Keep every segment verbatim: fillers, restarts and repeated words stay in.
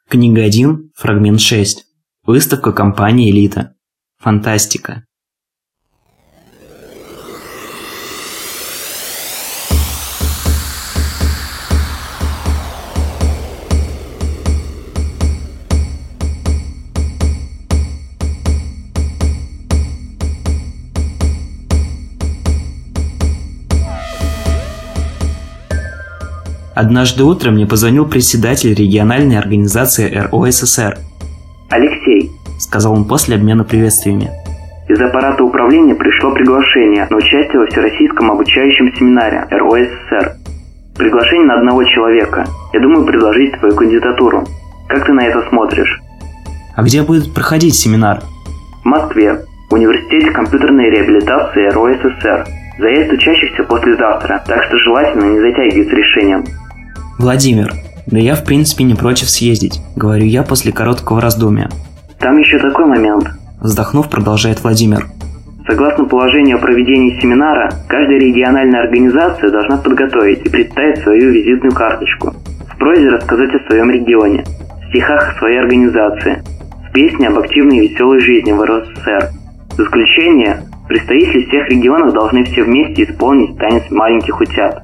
Книга один, фрагмент шесть. Выставка компании «Элита». Фантастика. Однажды утром мне позвонил председатель региональной организации эр о эс эс эр. «Алексей», — сказал он после обмена приветствиями. «из аппарата управления пришло приглашение на участие во всероссийском обучающем семинаре эр о эс эс эр. Приглашение на одного человека. Я думаю предложить твою кандидатуру. Как ты на это смотришь?» «А где будет проходить семинар?» «В Москве, в Университете компьютерной реабилитации эр о эс эс эр. Заезд учащихся послезавтра, так что желательно не затягивать с решением». «Владимир, да я в принципе не против съездить», — говорю я после короткого раздумья. «Там еще такой момент», — вздохнув, продолжает Владимир. «Согласно положению о проведении семинара, каждая региональная организация должна подготовить и представить свою визитную карточку, в прозе рассказать о своем регионе, в стихах о своей организации, в песне об активной и веселой жизни в эр о эс эс эр. В заключение, представители всех регионов должны все вместе исполнить танец маленьких утят».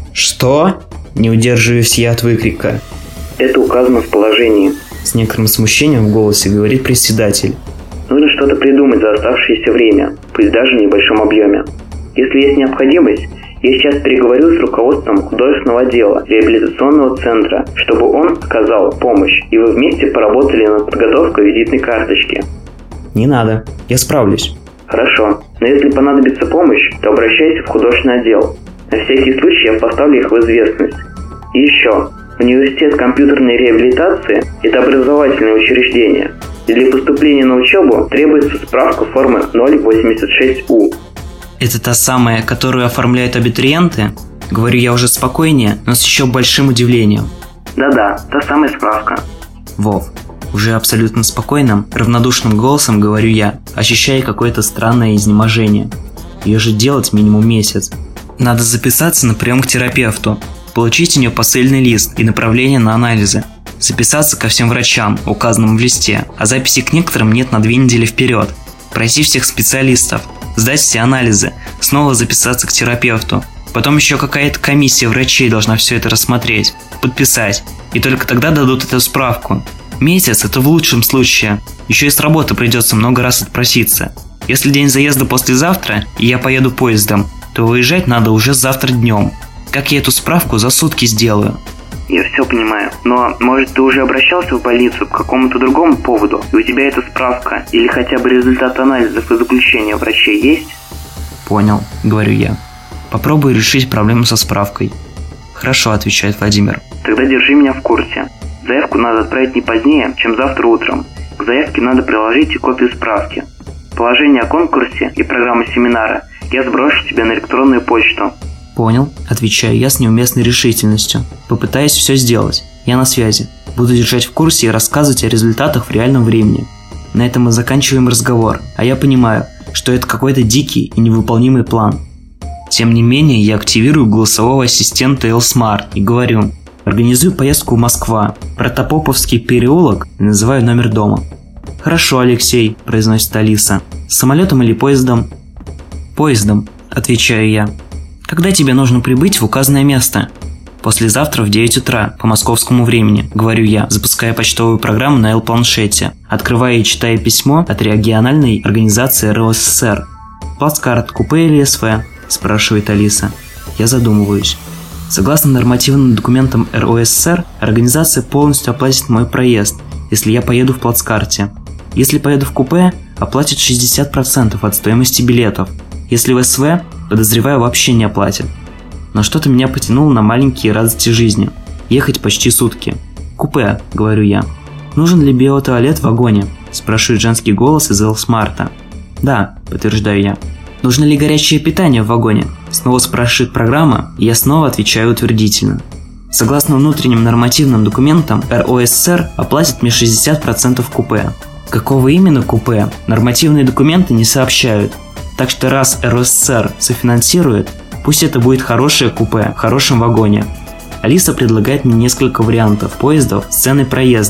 «Что?» — не удерживаюсь я от выкрика. «Это указано в положении», — с некоторым смущением в голосе говорит председатель. «Нужно что-то придумать за оставшееся время, пусть даже в небольшом объеме. Если есть необходимость, я сейчас переговорю с руководством художественного отдела реабилитационного центра, чтобы он оказал помощь, и вы вместе поработали над подготовкой визитной карточки». «Не надо, я справлюсь». «Хорошо, но если понадобится помощь, то обращайся в художественный отдел. На всякий случай я поставлю их в известность. И еще, университет компьютерной реабилитации – это образовательное учреждение, и для поступления на учебу требуется справка формы ноль восемьдесят шесть у». «Это та самая, которую оформляют абитуриенты?» Говорю я уже спокойнее, но с еще большим удивлением. «Да-да, та самая справка». «Вов». Уже абсолютно спокойным, равнодушным голосом говорю я, ощущая какое-то странное изнеможение. Ее же делать минимум месяц. Надо записаться на прием к терапевту, получить у нее посыльный лист и направление на анализы, записаться ко всем врачам, указанным в листе, а записи к некоторым нет на две недели вперед, пройти всех специалистов, сдать все анализы, снова записаться к терапевту. Потом еще какая-то комиссия врачей должна все это рассмотреть, подписать, и только тогда дадут эту справку. Месяц – это в лучшем случае. Еще и с работы придется много раз отпроситься. Если день заезда послезавтра, и я поеду поездом, то выезжать надо уже завтра днем. Как я эту справку за сутки сделаю?» «Я все понимаю, но, может, ты уже обращался в больницу по какому-то другому поводу, и у тебя эта справка, или хотя бы результат анализов и заключения врачей есть?» «Понял», — говорю я. «Попробую решить проблему со справкой». «Хорошо», — отвечает Владимир. «Тогда держи меня в курсе. Заявку надо отправить не позднее, чем завтра утром. К заявке надо приложить и копию справки. Положение о конкурсе и программу семинара я сброшу тебе на электронную почту». «Понял», – отвечаю я с неуместной решительностью. Попытаюсь все сделать. Я на связи. Буду держать в курсе и рассказывать о результатах в реальном времени. На этом мы заканчиваем разговор, а я понимаю, что это какой-то дикий и невыполнимый план. Тем не менее, я активирую голосового ассистента Элсмарт и говорю: «Организую поездку в Москва, Протопоповский переулок, и называю номер дома». «Хорошо, Алексей», – произносит Алиса. «Самолетом или поездом?» «Поездом», – отвечаю я. «Когда тебе нужно прибыть в указанное место?» «Послезавтра в девять утра по московскому времени», – говорю я, запуская почтовую программу на эл-планшете, открывая и читая письмо от региональной организации эр о эс эс эр. «Плацкарт, купе или эс вэ?» – спрашивает Алиса. Я задумываюсь. Согласно нормативным документам эр о эс эс эр, организация полностью оплатит мой проезд, если я поеду в плацкарте. Если поеду в купе, оплатит шестьдесят процентов от стоимости билетов. Если в эс вэ, подозреваю, вообще не оплатит. Но что-то меня потянуло на маленькие радости жизни. Ехать почти сутки. «Купе», — говорю я. «Нужен ли биотуалет в вагоне?» — спрашивает женский голос из Элсмарта. «Да», — подтверждаю я. «Нужно ли горячее питание в вагоне?» Снова спрашивает программа, и я снова отвечаю утвердительно. Согласно внутренним нормативным документам, эр о эс эс эр оплатит мне шестьдесят процентов купе. Какого именно купе, нормативные документы не сообщают. Так что раз эр о эс эс эр софинансирует, пусть это будет хорошее купе в хорошем вагоне. Алиса предлагает мне несколько вариантов поездов с ценой проезда,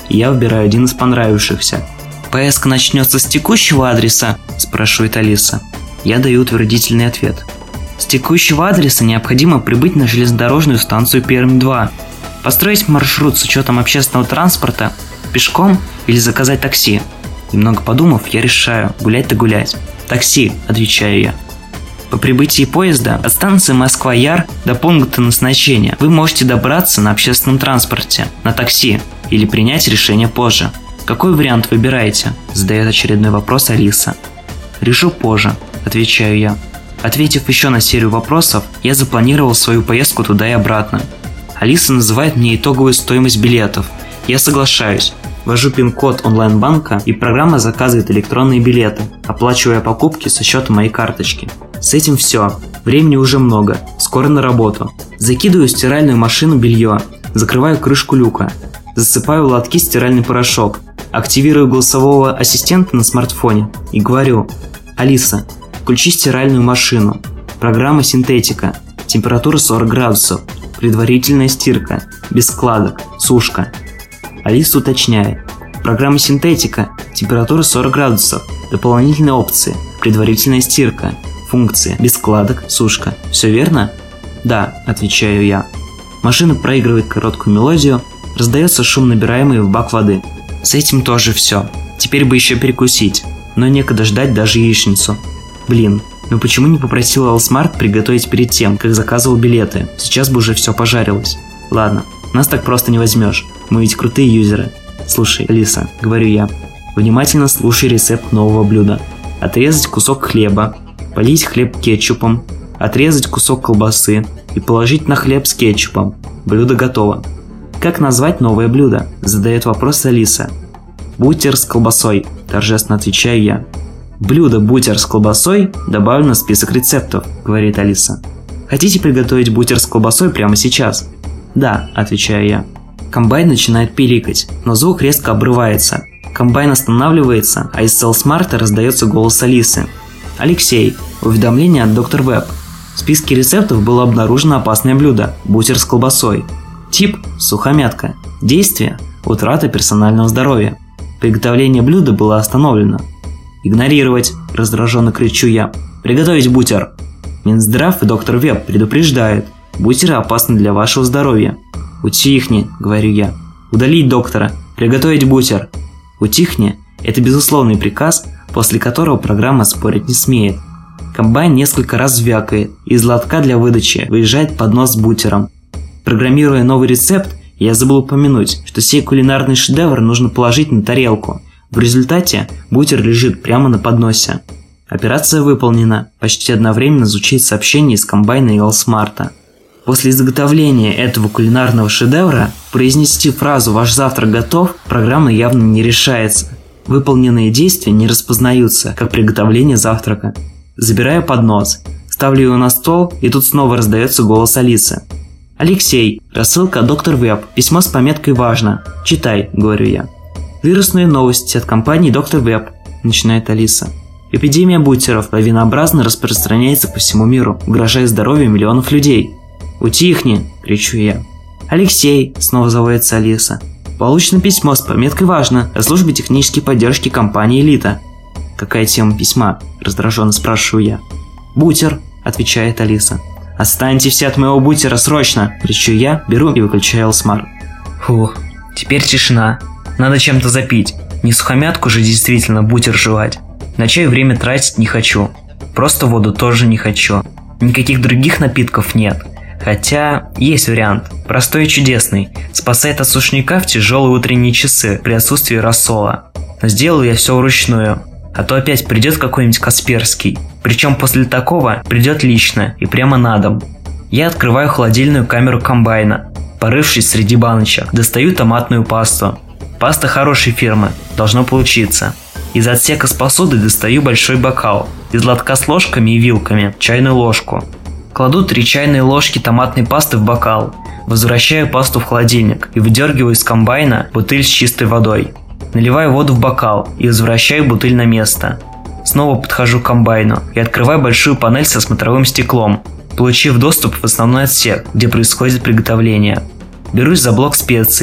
и я выбираю один из понравившихся. «Поездка начнется с текущего адреса?» – спрашивает Алиса. Я даю утвердительный ответ. С текущего адреса необходимо прибыть на железнодорожную станцию Пермь-два, построить маршрут с учетом общественного транспорта, пешком или заказать такси. Немного подумав, я решаю, гулять-то гулять. «Такси», – отвечаю я. По прибытии поезда от станции Москва-Яр до пункта назначения вы можете добраться на общественном транспорте, на такси или принять решение позже. «Какой вариант выбираете?» – задает очередной вопрос Алиса. «Решу позже», – отвечаю я. Ответив еще на серию вопросов, я запланировал свою поездку туда и обратно. Алиса называет мне итоговую стоимость билетов. Я соглашаюсь. Ввожу пин-код онлайн-банка, и программа заказывает электронные билеты, оплачивая покупки со счета моей карточки. С этим все. Времени уже много. Скоро на работу. Закидываю в стиральную машину белье, закрываю крышку люка, засыпаю в лотки стиральный порошок, активирую голосового ассистента на смартфоне и говорю: «Алиса, включи стиральную машину. Программа синтетика. Температура сорок градусов. Предварительная стирка. Без складок. Сушка». Алиса уточняет: «Программа синтетика. Температура сорок градусов. Дополнительные опции. Предварительная стирка. Функции. Без складок. Сушка». Все верно? «Да», – отвечаю я. Машина проигрывает короткую мелодию, раздается шум, набираемый в бак воды. С этим тоже все. Теперь бы еще перекусить, но некогда ждать даже яичницу. Блин, ну почему не попросил Алсмарт приготовить перед тем, как заказывал билеты? Сейчас бы уже все пожарилось. Ладно, нас так просто не возьмешь. Мы ведь крутые юзеры. Слушай, Алиса, говорю я, внимательно слушай рецепт нового блюда. Отрезать кусок хлеба, полить хлеб кетчупом, отрезать кусок колбасы и положить на хлеб с кетчупом. Блюдо готово. Как назвать новое блюдо? Задает вопрос Алиса. Бутер с колбасой, торжественно отвечаю я. Блюдо бутер с колбасой добавлено в список рецептов, говорит Алиса. Хотите приготовить бутер с колбасой прямо сейчас? Да, отвечаю я. Комбайн начинает пиликать, но звук резко обрывается. Комбайн останавливается, а из Селсмарта раздается голос Алисы. Алексей, уведомление от доктор Веб. В списке рецептов было обнаружено опасное блюдо – бутер с колбасой. Тип – сухомятка. Действие – утрата персонального здоровья. Приготовление блюда было остановлено. «Игнорировать!» – раздраженно кричу я. «Приготовить бутер!» Минздрав и доктор Веб предупреждают. Бутеры опасны для вашего здоровья. «Утихни!» – говорю я. «Удалить доктора! Приготовить бутер!» «Утихни!» – это безусловный приказ, после которого программа спорить не смеет. Комбайн несколько раз звякает, и из лотка для выдачи выезжает поднос с бутером. Программируя новый рецепт, я забыл упомянуть, что сей кулинарный шедевр нужно положить на тарелку. В результате бутер лежит прямо на подносе. Операция выполнена. Почти одновременно звучит сообщение из комбайна и Алсмарта. После изготовления этого кулинарного шедевра произнести фразу «Ваш завтрак готов» программа явно не решается. Выполненные действия не распознаются, как приготовление завтрака. Забираю поднос, ставлю его на стол, и тут снова раздается голос Алисы. «Алексей, рассылка от доктор Веб, письмо с пометкой «Важно». Читай», — говорю я. «Вирусные новости от компании доктор Веб», — начинает Алиса. «Эпидемия бутеров лавинообразно распространяется по всему миру, угрожая здоровью миллионов людей». «Утихни!» – кричу я. «Алексей!» – снова заводится Алиса. «Получено письмо с пометкой «Важно» о службе технической поддержки компании «Элита». «Какая тема письма?» – раздраженно спрашиваю я. «Бутер!» – отвечает Алиса. «Отстаньте все от моего бутера срочно!» – кричу я, беру и выключаю Алсмарт. Фух, теперь тишина. Надо чем-то запить. Не сухомятку же действительно бутер жевать. На чай время тратить не хочу. Просто воду тоже не хочу. Никаких других напитков нет. Хотя есть вариант, простой и чудесный, спасает от сушняка в тяжелые утренние часы при отсутствии рассола. Но сделаю я все вручную, а то опять придет какой-нибудь Касперский, причем после такого придет лично и прямо на дом. Я открываю холодильную камеру комбайна, порывшись среди баночек, достаю томатную пасту. Паста хорошей фирмы, должно получиться. Из отсека с посудой достаю большой бокал, из лотка с ложками и вилками чайную ложку. Кладу три чайные ложки томатной пасты в бокал, возвращаю пасту в холодильник и выдергиваю из комбайна бутыль с чистой водой. Наливаю воду в бокал и возвращаю бутыль на место. Снова подхожу к комбайну и открываю большую панель со смотровым стеклом, получив доступ в основной отсек, где происходит приготовление. Берусь за блок специй,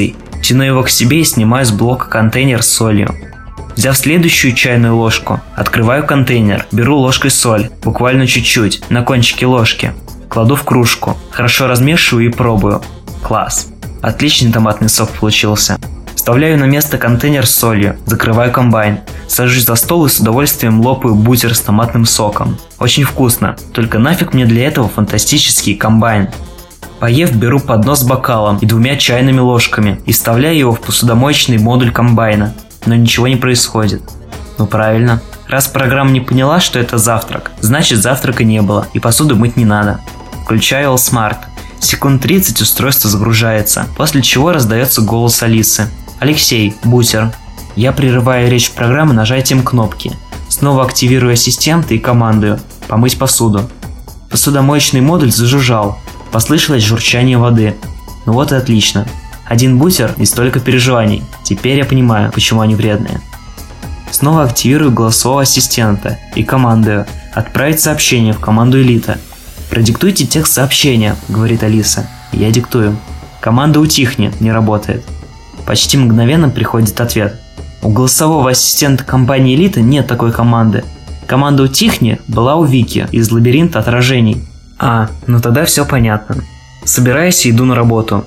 Тяну его к себе и снимаю с блока контейнер с солью. Взяв следующую чайную ложку, открываю контейнер, беру ложкой соль, буквально чуть-чуть, на кончике ложки. Кладу в кружку, хорошо размешиваю и пробую. Класс. Отличный томатный сок получился. Вставляю на место контейнер с солью, закрываю комбайн, сажусь за стол и с удовольствием лопаю бутер с томатным соком. Очень вкусно, только нафиг мне для этого фантастический комбайн. Поев, беру поднос с бокалом и двумя чайными ложками и вставляю его в посудомоечный модуль комбайна. Но ничего не происходит. Ну правильно. Раз программа не поняла, что это завтрак, значит завтрака не было и посуду мыть не надо. Включаю AllSmart. Секунд тридцать устройство загружается, после чего раздается голос Алисы. «Алексей, бутер». Я прерываю речь программы нажатием кнопки. Снова активирую ассистента и командую «помыть посуду». Посудомоечный модуль зажужжал. Послышалось журчание воды. Ну вот и отлично. Один бутер и столько переживаний. Теперь я понимаю, почему они вредные. Снова активирую голосового ассистента и командую «Отправить сообщение в команду Элита». «Продиктуйте текст сообщения», — говорит Алиса. Я диктую. Команда «Утихни» не работает. Почти мгновенно приходит ответ. У голосового ассистента компании Элита нет такой команды. Команда «Утихни» была у Вики из лабиринта отражений. А, ну тогда все понятно. Собираюсь и иду на работу.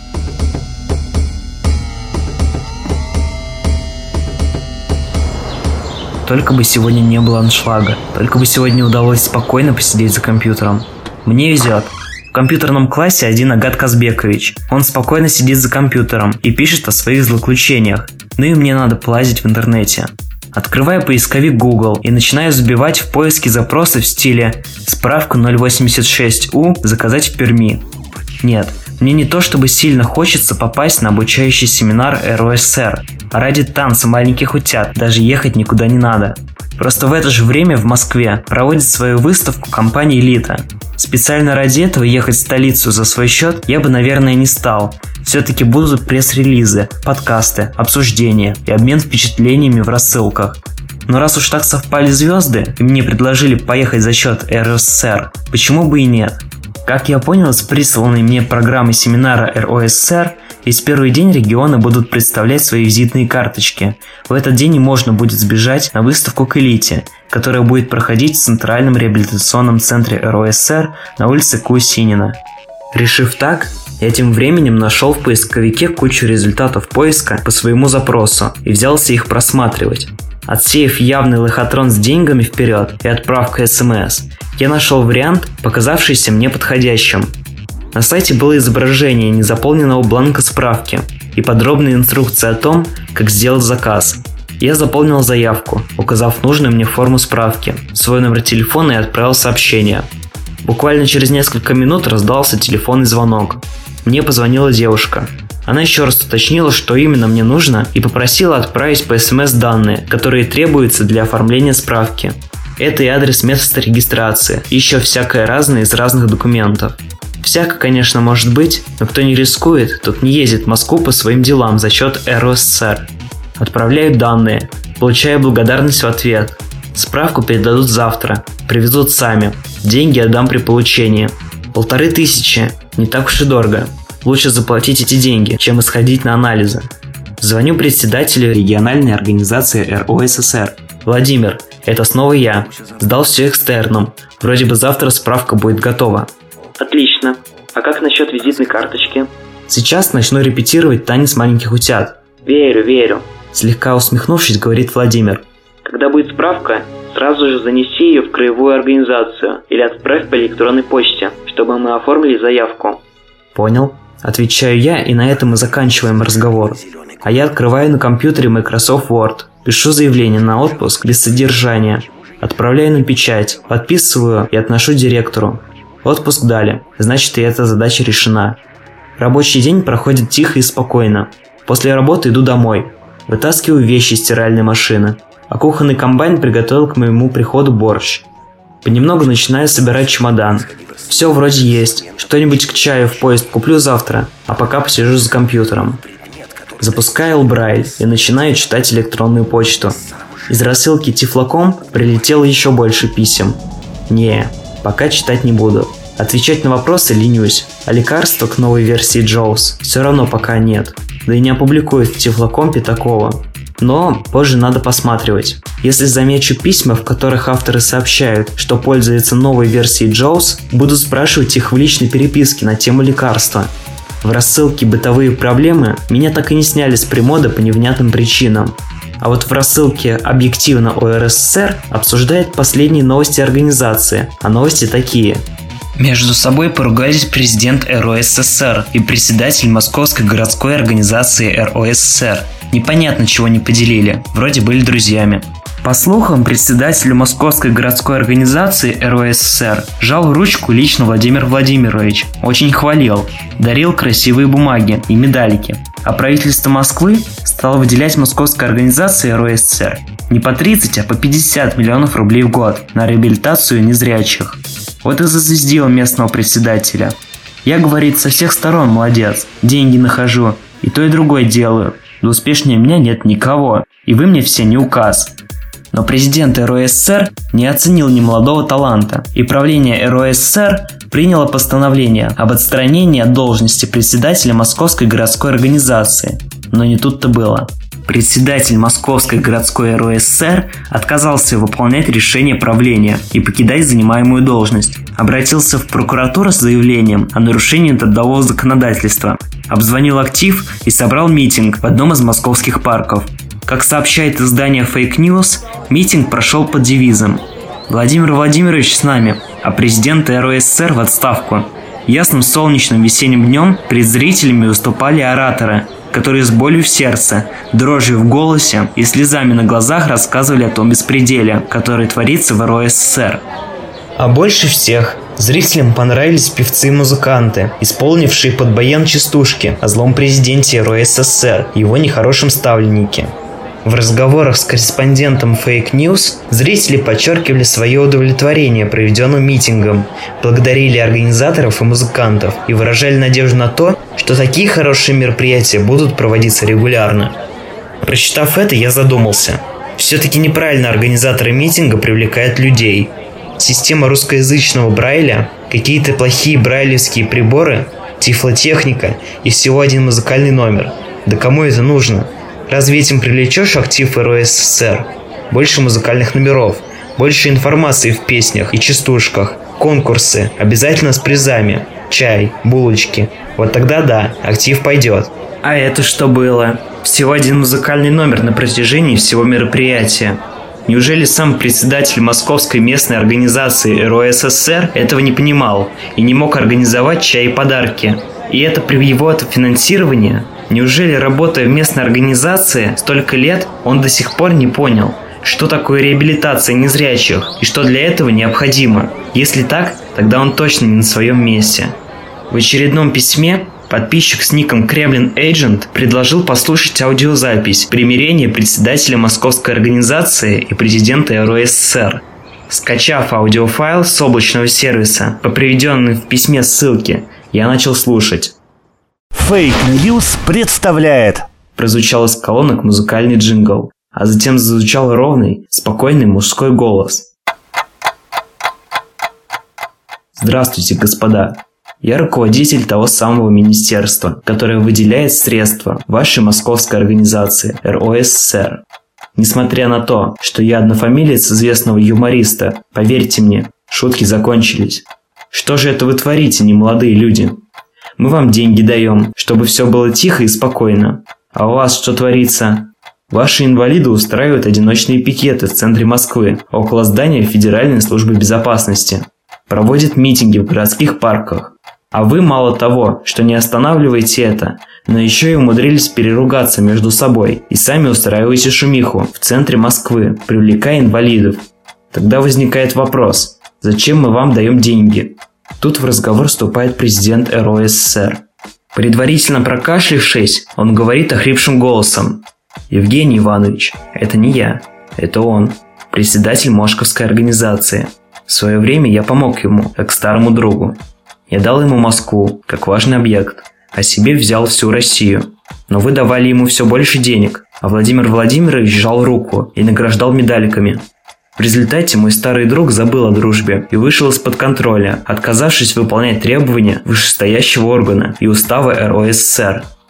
Только бы сегодня не было аншлага. Только бы сегодня удалось спокойно посидеть за компьютером. Мне везет. В компьютерном классе один Агат Казбекович. Он спокойно сидит за компьютером и пишет о своих злоключениях. Ну и мне надо полазить в интернете. Открываю поисковик Google и начинаю забивать в поиске запросы в стиле «Справку ноль восемьдесят шесть У заказать в Перми». Нет, мне не то чтобы сильно хочется попасть на обучающий семинар эр о эс эр, а ради танца маленьких утят даже ехать никуда не надо. Просто в это же время в Москве проводит свою выставку компания «Элита». Специально ради этого ехать в столицу за свой счет я бы, наверное, не стал. Все-таки будут пресс-релизы, подкасты, обсуждения и обмен впечатлениями в рассылках. Но раз уж так совпали звезды и мне предложили поехать за счет эр о эс эр, почему бы и нет? Как я понял, с присланной мне программой семинара эр о эс эр, весь первый день регионы будут представлять свои визитные карточки. В этот день и можно будет сбежать на выставку к Элите, которая будет проходить в Центральном реабилитационном центре эр о эс эр на улице Кусинина. Решив так, я тем временем нашел в поисковике кучу результатов поиска по своему запросу и взялся их просматривать. Отсеяв явный лохотрон с деньгами вперед и отправкой эс эм эс, я нашел вариант, показавшийся мне подходящим. На сайте было изображение незаполненного бланка справки и подробная инструкция о том, как сделать заказ. Я заполнил заявку, указав нужную мне форму справки, свой номер телефона и отправил сообщение. Буквально через несколько минут раздался телефонный звонок. Мне позвонила девушка. Она еще раз уточнила, что именно мне нужно, и попросила отправить по эс эм эс данные, которые требуются для оформления справки. Это и адрес места регистрации, и еще всякое разное из разных документов. Всяко, конечно, может быть, но кто не рискует, тот не ездит в Москву по своим делам за счет эр о эс эр. Отправляю данные, получаю благодарность в ответ. Справку передадут завтра, привезут сами, деньги отдам при получении. Полторы тысячи, не так уж и дорого. Лучше заплатить эти деньги, чем исходить на анализы. Звоню председателю региональной организации эр о эс эс эр. Владимир, это снова я. Сдал все экстерном. Вроде бы завтра справка будет готова. Отлично. А как насчет визитной карточки? Сейчас начну репетировать танец маленьких утят. Верю, верю. Слегка усмехнувшись, говорит Владимир. Когда будет справка, сразу же занеси ее в краевую организацию или отправь по электронной почте, чтобы мы оформили заявку. Понял. Отвечаю я, и на этом мы заканчиваем разговор. А я открываю на компьютере Microsoft Word, пишу заявление на отпуск без содержания, отправляю на печать, подписываю и отношу директору. Отпуск дали, значит и эта задача решена. Рабочий день проходит тихо и спокойно. После работы иду домой, вытаскиваю вещи из стиральной машины, а кухонный комбайн приготовил к моему приходу борщ. Понемногу начинаю собирать чемодан. Все вроде есть, что-нибудь к чаю в поезд куплю завтра, а пока посижу за компьютером. Запускаю Элбрайль и начинаю читать электронную почту. Из рассылки Тифлоком прилетело еще больше писем. Не, пока читать не буду. Отвечать на вопросы ленюсь, а лекарства к новой версии джоуз все равно пока нет. да и не опубликует в Тифлокомпе такого. Но позже надо посматривать. Если замечу письма, в которых авторы сообщают, что пользуются новой версией джоуз, буду спрашивать их в личной переписке на тему лекарства. В рассылке «Бытовые проблемы» меня так и не сняли с премода по невнятным причинам. А вот в рассылке «Объективно о эр эс эс эр» обсуждают последние новости организации, а новости такие. Между собой поругались президент эр о эс эс эр и председатель Московской городской организации эр о эс эс эр. Непонятно, чего не поделили, вроде были друзьями. По слухам, председателю Московской городской организации эр о эс эс эр жал ручку лично Владимир Владимирович, очень хвалил, дарил красивые бумаги и медалики. А правительство Москвы стало выделять Московской организации эр о эс эс эр не по тридцать, а по пятьдесят миллионов рублей в год на реабилитацию незрячих. Вот и зазвездил местного председателя. Я, говорит, со всех сторон молодец, деньги нахожу, и то и другое делаю. Да успешнее меня нет никого, и вы мне все не указ. Но президент эр о эс эс эр не оценил немолодого таланта, и правление эр о эс эс эр приняло постановление об отстранении от должности председателя Московской городской организации. Но не тут-то было. Председатель Московской городской эр о эс эс эр отказался выполнять решение правления и покидать занимаемую должность. Обратился в прокуратуру с заявлением о нарушении трудового законодательства. Обзвонил актив и собрал митинг в одном из московских парков. Как сообщает издание Fake News, митинг прошел под девизом «Владимир Владимирович с нами, а президент эр о эс эс эр в отставку». Ясным солнечным весенним днем перед зрителями выступали ораторы, которые с болью в сердце, дрожью в голосе и слезами на глазах рассказывали о том беспределе, который творится в эр о эс эс эр. А больше всех зрителям понравились певцы и музыканты, исполнившие под баян частушки о злом президенте эр о эс эс эр и его нехорошем ставленнике. В разговорах с корреспондентом Fake News зрители подчеркивали свое удовлетворение проведенным митингом, благодарили организаторов и музыкантов и выражали надежду на то, что такие хорошие мероприятия будут проводиться регулярно. Прочитав это, я задумался. Все-таки неправильно организаторы митинга привлекают людей. Система русскоязычного Брайля, какие-то плохие брайлевские приборы, тифлотехника и всего один музыкальный номер. Да кому это нужно? Разве этим привлечешь актив эр о эс эс эр? Больше музыкальных номеров, больше информации в песнях и частушках, конкурсы, обязательно с призами, чай, булочки. Вот тогда да, актив пойдет. А это что было? Всего один музыкальный номер на протяжении всего мероприятия. Неужели сам председатель московской местной организации эр о эс эс эр этого не понимал и не мог организовать чай и подарки? И это при его финансировании? Неужели, работая в местной организации столько лет, он до сих пор не понял, что такое реабилитация незрячих и что для этого необходимо? Если так, тогда он точно не на своем месте. В очередном письме подписчик с ником Kremlin Agent предложил послушать аудиозапись примирения председателя московской организации и президента эр о эс эс эр. Скачав аудиофайл с облачного сервиса по приведенной в письме ссылке, я начал слушать. Fake News представляет. Прозвучал из колонок музыкальный джингл, а затем зазвучал ровный, спокойный мужской голос. Здравствуйте, господа. Я руководитель того самого министерства, которое выделяет средства вашей московской организации эр о эс эс эр. Несмотря на то, что я однофамилец известного юмориста, поверьте мне, шутки закончились. Что же это вы творите, немолодые люди? Мы вам деньги даем, чтобы все было тихо и спокойно. А у вас что творится? Ваши инвалиды устраивают одиночные пикеты в центре Москвы, около здания Федеральной службы безопасности. Проводят митинги в городских парках. А вы мало того, что не останавливаете это, но еще и умудрились переругаться между собой и сами устраиваете шумиху в центре Москвы, привлекая инвалидов. Тогда возникает вопрос, зачем мы вам даем деньги? Тут в разговор вступает президент эр о эс эс эр. Предварительно прокашлявшись, он говорит охрипшим голосом. Евгений Иванович, это не я, это он, председатель Мошковской организации. В свое время я помог ему, как старому другу. Я дал ему Москву, как важный объект, а себе взял всю Россию. Но вы давали ему все больше денег, а Владимир Владимирович сжал руку и награждал медальками. В результате мой старый друг забыл о дружбе и вышел из-под контроля, отказавшись выполнять требования вышестоящего органа и устава эр о эс эс эр.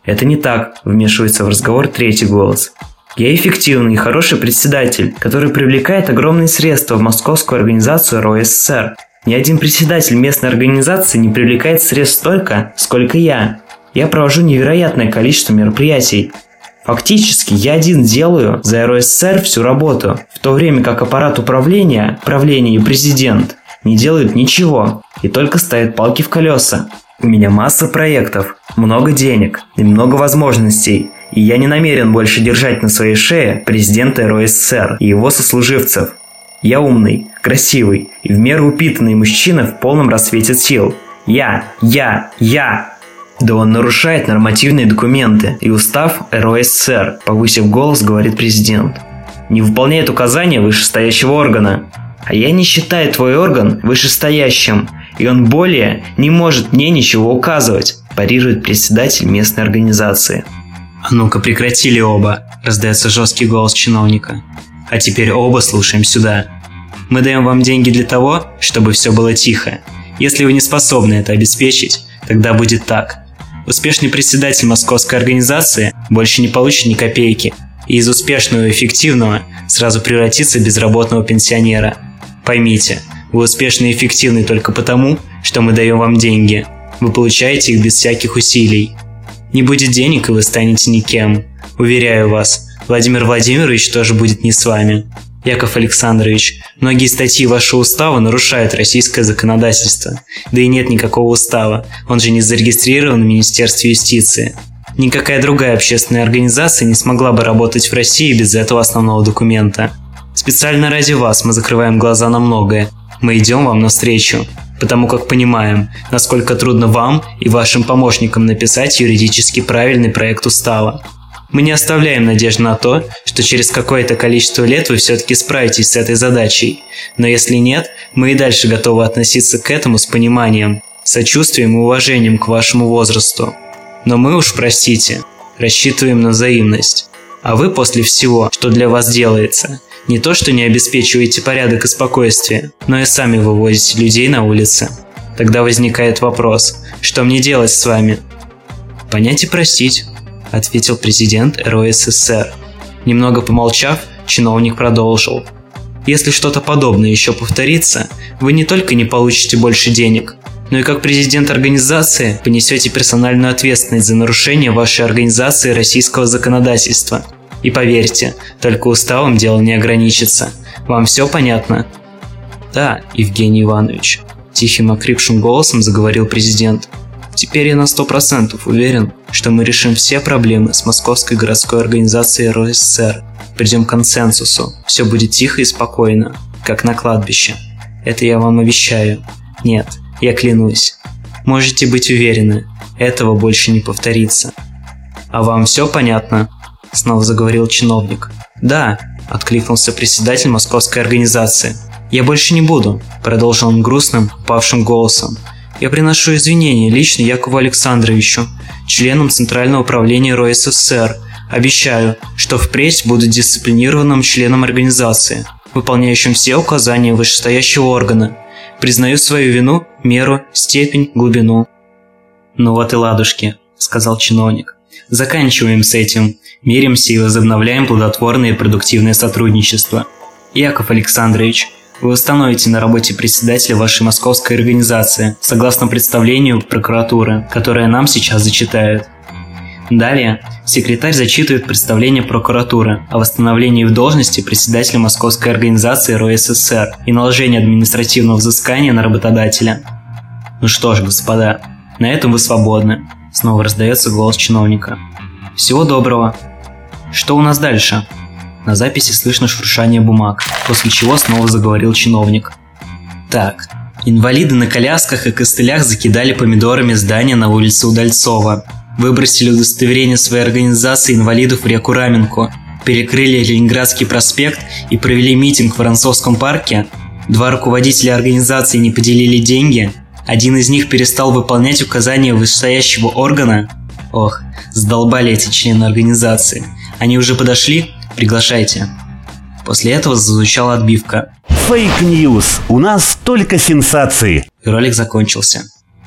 Это не так, вмешивается в разговор третий голос. Я эффективный и хороший председатель, который привлекает огромные средства в московскую организацию эр о эс эс эр. Ни один председатель местной организации не привлекает средств столько, сколько я. Я провожу невероятное количество мероприятий. Фактически, я один делаю за эр о эс эс эр всю работу, в то время как аппарат управления, правление и президент не делают ничего и только ставят палки в колеса. У меня масса проектов, много денег и много возможностей, и я не намерен больше держать на своей шее президента эр о эс эс эр и его сослуживцев. Я умный, красивый и в меру упитанный мужчина в полном расцвете сил. Я, я, я! Да он нарушает нормативные документы и устав эр о эс эс эр, повысив голос, говорит президент. Не выполняет указания вышестоящего органа. А я не считаю твой орган вышестоящим, и он более не может мне ничего указывать, парирует председатель местной организации. А ну-ка прекратили оба, раздается жесткий голос чиновника. А теперь оба слушаем сюда. Мы даем вам деньги для того, чтобы все было тихо. Если вы не способны это обеспечить, тогда будет так. Успешный председатель московской организации больше не получит ни копейки, и из успешного и эффективного сразу превратится в безработного пенсионера. Поймите, вы успешны и эффективны только потому, что мы даем вам деньги. Вы получаете их без всяких усилий. Не будет денег, и вы станете никем. Уверяю вас, Владимир Владимирович тоже будет не с вами. Яков Александрович, многие статьи вашего устава нарушают российское законодательство. Да и нет никакого устава, он же не зарегистрирован в Министерстве юстиции. Никакая другая общественная организация не смогла бы работать в России без этого основного документа. Специально ради вас мы закрываем глаза на многое. Мы идем вам навстречу, потому как понимаем, насколько трудно вам и вашим помощникам написать юридически правильный проект устава. Мы не оставляем надежды на то, что через какое-то количество лет вы все-таки справитесь с этой задачей. Но если нет, мы и дальше готовы относиться к этому с пониманием, сочувствием и уважением к вашему возрасту. Но мы уж, простите, рассчитываем на взаимность. А вы после всего, что для вас делается, не то что не обеспечиваете порядок и спокойствие, но и сами вывозите людей на улицы. Тогда возникает вопрос, что мне делать с вами? Понять и простить, ответил президент эр о эс эс эр. Немного помолчав, чиновник продолжил. Если что-то подобное еще повторится, вы не только не получите больше денег, но и как президент организации понесете персональную ответственность за нарушение вашей организации российского законодательства. И поверьте, только уставом дело не ограничится. Вам все понятно? Да, Евгений Иванович, тихим окрепшим голосом заговорил президент. Теперь я на сто процентов уверен, что мы решим все проблемы с Московской городской организацией эр о эс эс эр. Придем к консенсусу. Все будет тихо и спокойно, как на кладбище. Это я вам обещаю. Нет, я клянусь. Можете быть уверены, этого больше не повторится. А вам все понятно? Снова заговорил чиновник. Да, откликнулся председатель московской организации. Я больше не буду, продолжил он грустным, упавшим голосом. Я приношу извинения лично Якову Александровичу, членам Центрального управления эр о эс эс эр. Обещаю, что впредь буду дисциплинированным членом организации, выполняющим все указания вышестоящего органа. Признаю свою вину, меру, степень, глубину. Ну вот и ладушки, сказал чиновник. Заканчиваем с этим, миримся и возобновляем плодотворное и продуктивное сотрудничество. Яков Александрович, вы установите на работе председателя вашей московской организации, согласно представлению прокуратуры, которое нам сейчас зачитают. Далее, секретарь зачитывает представление прокуратуры о восстановлении в должности председателя московской организации эр о эс эс эр и наложении административного взыскания на работодателя. Ну что ж, господа, на этом вы свободны. Снова раздается голос чиновника. Всего доброго. Что у нас дальше? На записи слышно шуршание бумаг, после чего снова заговорил чиновник. Так, инвалиды на колясках и костылях закидали помидорами здание на улице Удальцова, выбросили удостоверение своей организации инвалидов в реку Раменку, перекрыли Ленинградский проспект и провели митинг в Воронцовском парке. Два руководителя организации не поделили деньги, один из них перестал выполнять указания вышестоящего органа. Ох, задолбали эти члены организации. Они уже подошли? Приглашайте. После этого зазвучала отбивка. Фейк-ньюс. У нас только сенсации. И ролик закончился.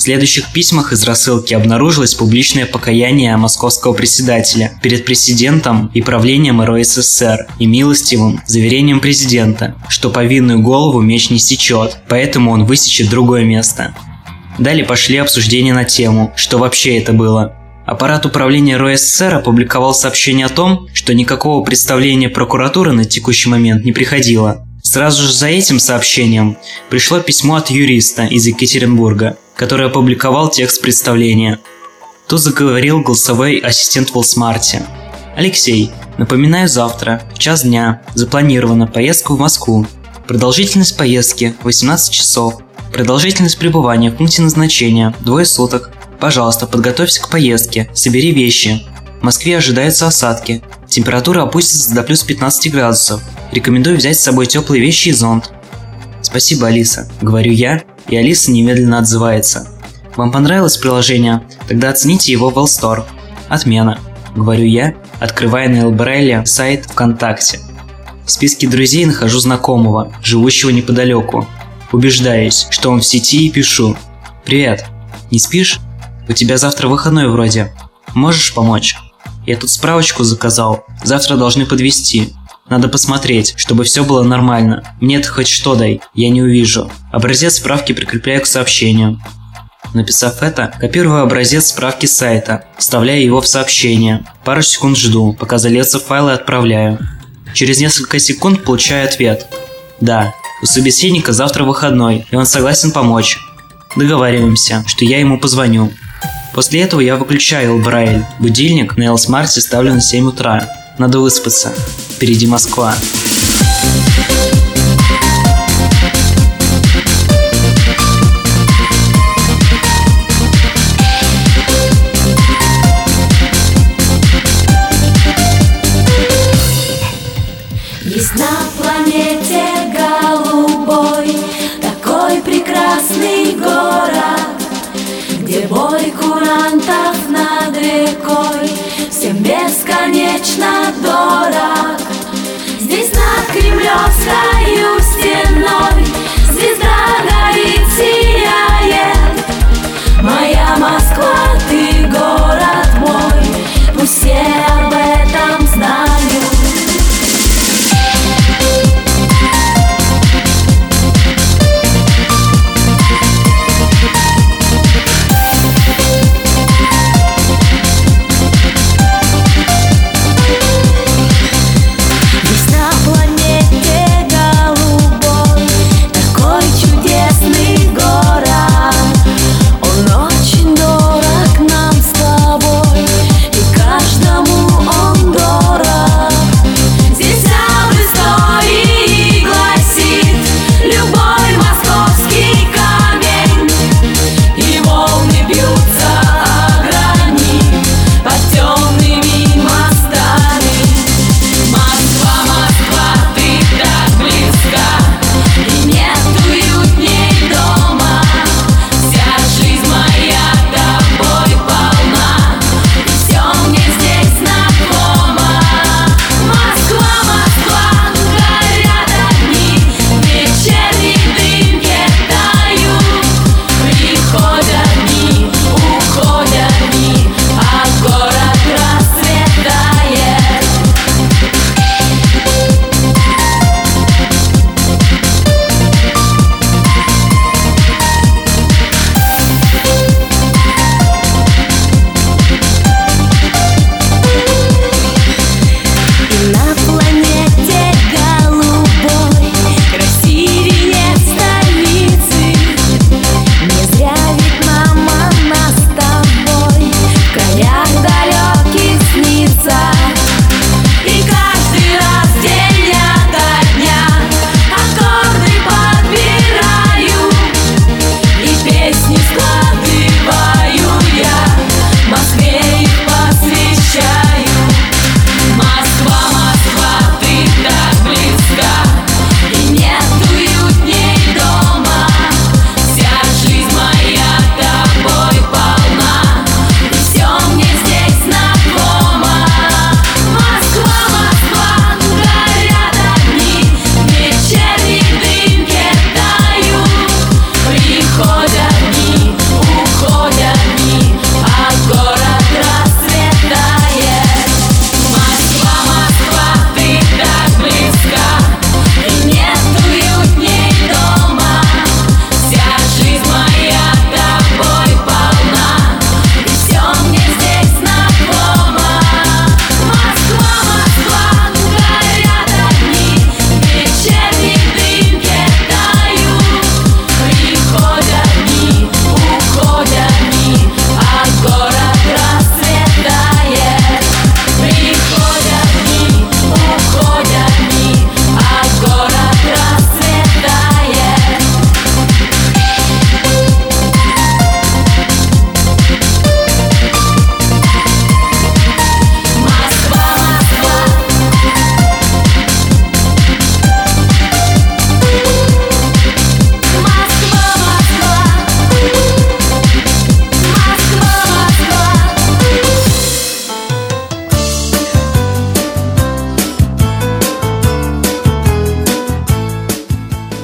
В следующих письмах из рассылки обнаружилось публичное покаяние московского председателя перед президентом и правлением эр о эс эс эс эр и милостивым заверением президента, что повинную голову меч не сечет, поэтому он высечет другое место. Далее пошли обсуждения на тему, что вообще это было. Аппарат управления эр о эс эс эр опубликовал сообщение о том, что никакого представления прокуратуры на текущий момент не приходило. Сразу же за этим сообщением пришло письмо от юриста из Екатеринбурга, который опубликовал текст представления. Тут заговорил голосовой ассистент в Волсмарте. «Алексей, напоминаю, завтра, в час дня, запланирована поездка в Москву. Продолжительность поездки – восемнадцать часов. Продолжительность пребывания в пункте назначения – двое суток. Пожалуйста, подготовься к поездке, собери вещи. В Москве ожидаются осадки. Температура опустится до плюс пятнадцать градусов. Рекомендую взять с собой теплые вещи и зонт». «Спасибо, Алиса», — говорю я, и Алиса немедленно отзывается. «Вам понравилось приложение? Тогда оцените его в App Store». «Отмена», — говорю я, открывая на Элбрайле сайт ВКонтакте. В списке друзей нахожу знакомого, живущего неподалеку. Убеждаюсь, что он в сети, и пишу: «Привет, не спишь? У тебя завтра выходной вроде. Можешь помочь? Я тут справочку заказал, завтра должны подвезти. Надо посмотреть, чтобы все было нормально. Мне-то хоть что дай, я не увижу». Образец справки прикрепляю к сообщению. Написав это, копирую образец справки с сайта, вставляю его в сообщение. Пару секунд жду, пока залезу в файл и отправляю. Через несколько секунд получаю ответ: «Да, у собеседника завтра выходной, и он согласен помочь. Договариваемся, что я ему позвоню». После этого я выключаю Элбрайль. Будильник на Элсмарте ставлю на семь утра. Надо выспаться. Впереди Москва. Есть на планете голубой такой прекрасный город, где бой курантов над рекой всем бесконечно дорог. Здесь над Кремлевской стеной звезда горит, сияет. Моя Москва, ты город мой, пусть все об этом знают. Здесь на планете голубой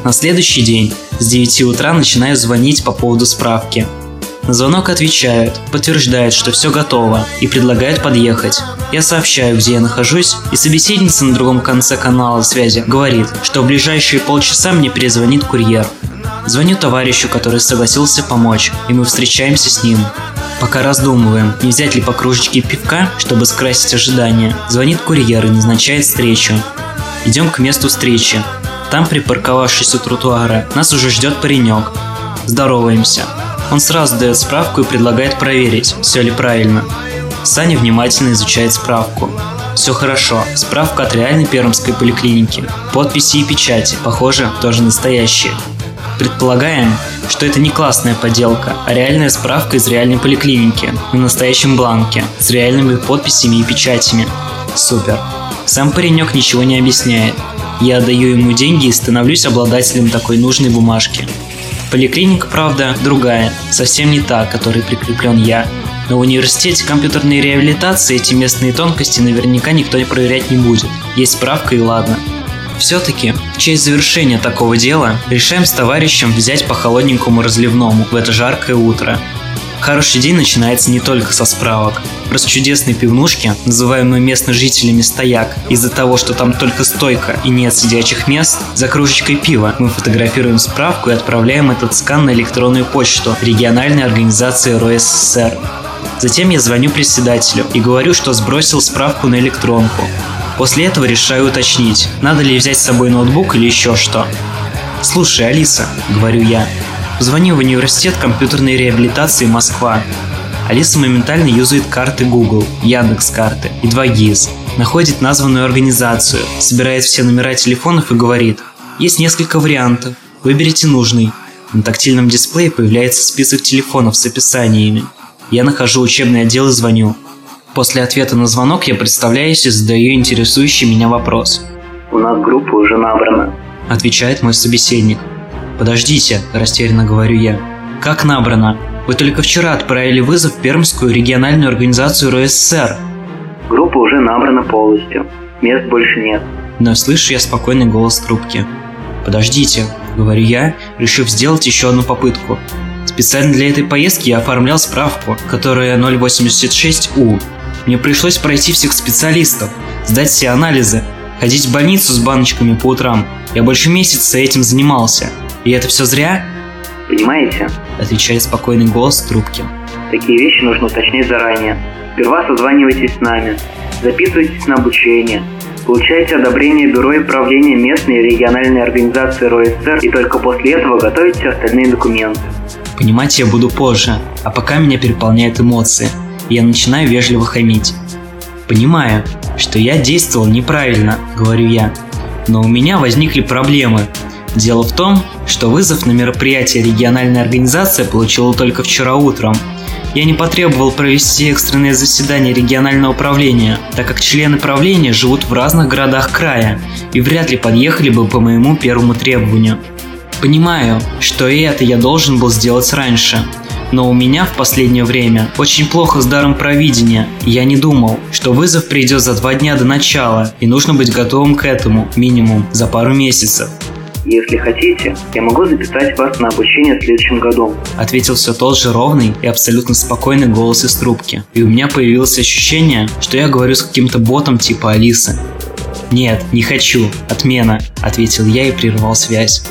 На следующий день с девяти утра начинаю звонить по поводу справки. На звонок отвечают, подтверждают, что все готово, и предлагают подъехать. Я сообщаю, где я нахожусь, и собеседница на другом конце канала связи говорит, что в ближайшие полчаса мне перезвонит курьер. Звоню товарищу, который согласился помочь, и мы встречаемся с ним. Пока раздумываем, не взять ли по кружечке пивка, чтобы скрасить ожидания, звонит курьер и назначает встречу. Идем к месту встречи. Там, припарковавшись у тротуара, нас уже ждет паренек. Здороваемся. Он сразу дает справку и предлагает проверить, все ли правильно. Саня внимательно изучает справку. Все хорошо, справка от реальной пермской поликлиники. Подписи и печати, похоже, тоже настоящие. Предполагаем, что это не классная подделка, а реальная справка из реальной поликлиники на настоящем бланке с реальными подписями и печатями. Супер. Сам паренек ничего не объясняет. Я отдаю ему деньги и становлюсь обладателем такой нужной бумажки. Поликлиника, правда, другая, совсем не та, к которой прикреплен я. Но в университете компьютерной реабилитации эти местные тонкости наверняка никто проверять не будет. Есть справка и ладно. Все-таки, в честь завершения такого дела, решаем с товарищем взять по холодненькому разливному в это жаркое утро. Хороший день начинается не только со справок. Раз чудесной пивнушки, называемой местными жителями стояк, из-за того, что там только стойка и нет сидячих мест, за кружечкой пива мы фотографируем справку и отправляем этот скан на электронную почту региональной организации эр о эс эс эр. Затем я звоню председателю и говорю, что сбросил справку на электронку. После этого решаю уточнить, надо ли взять с собой ноутбук или еще что. «Слушай, Алиса», — говорю я, — «звони в университет компьютерной реабилитации Москва». Алиса моментально юзает карты Google, Яндекс.Карты и два гис, находит названную организацию, собирает все номера телефонов и говорит: «Есть несколько вариантов, выберите нужный». На тактильном дисплее появляется список телефонов с описаниями. Я нахожу учебный отдел и звоню. После ответа на звонок я представляюсь и задаю интересующий меня вопрос. «У нас группа уже набрана», — отвечает мой собеседник. «Подождите», — растерянно говорю я. «Как набрано? Вы только вчера отправили вызов в Пермскую региональную организацию эр о эс эс эр». «Группа уже набрана полностью. Мест больше нет». Но слышу я спокойный голос трубки. «Подождите», — говорю я, решив сделать еще одну попытку. Специально для этой поездки я оформлял справку, которая ноль восемьдесят шесть у. Мне пришлось пройти всех специалистов, сдать все анализы, ходить в больницу с баночками по утрам. Я больше месяца этим занимался. И это все зря?» «Понимаете?» — отвечает спокойный голос трубки. «Такие вещи нужно уточнять заранее. Сперва созванивайтесь с нами, записывайтесь на обучение, получайте одобрение Бюро и правления местной и региональной организации эр о эс эс эр и только после этого готовите остальные документы». Понимать я буду позже, а пока меня переполняют эмоции, и я начинаю вежливо хамить. «Понимаю, что я действовал неправильно», — говорю я, «но у меня возникли проблемы. Дело в том, что вызов на мероприятие региональная организация получила только вчера утром. Я не потребовал провести экстренное заседание регионального правления, так как члены правления живут в разных городах края и вряд ли подъехали бы по моему первому требованию. Понимаю, что и это я должен был сделать раньше, но у меня в последнее время очень плохо с даром провидения, и я не думал, что вызов придет за два дня до начала, и нужно быть готовым к этому минимум за пару месяцев». «Если хотите, я могу записать вас на обучение в следующем году», — ответил все тот же ровный и абсолютно спокойный голос из трубки. И у меня появилось ощущение, что я говорю с каким-то ботом типа Алисы. «Нет, не хочу. Отмена», — ответил я и прервал связь.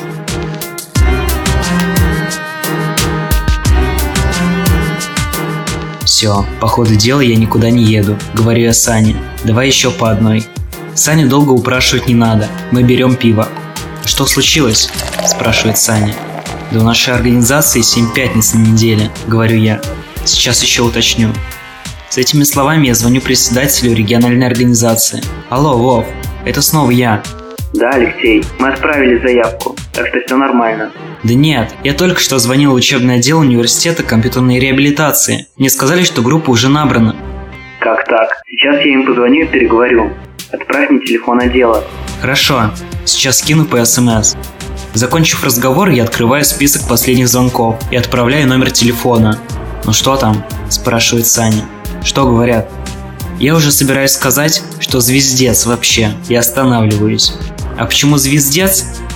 «Все, по ходу дела я никуда не еду», — говорю я Сане. «Давай еще по одной». Саню долго упрашивать не надо, мы берем пиво. «Что случилось?» – спрашивает Саня. «Да у нашей организации семь пятниц на неделе», – говорю я. «Сейчас еще уточню». С этими словами я звоню председателю региональной организации. «Алло, Вов, это снова я». «Да, Алексей, мы отправили заявку, так что все нормально». «Да нет, я только что звонил в учебный отдел университета компьютерной реабилитации. Мне сказали, что группа уже набрана». «Как так? Сейчас я им позвоню и переговорю. Отправь мне телефон отдела». «Хорошо, сейчас скину по эс эм эс». Закончив разговор, я открываю список последних звонков и отправляю номер телефона. «Ну что там?» – спрашивает Саня. «Что говорят?» Я уже собираюсь сказать, что звездец вообще, и останавливаюсь. А почему звездец?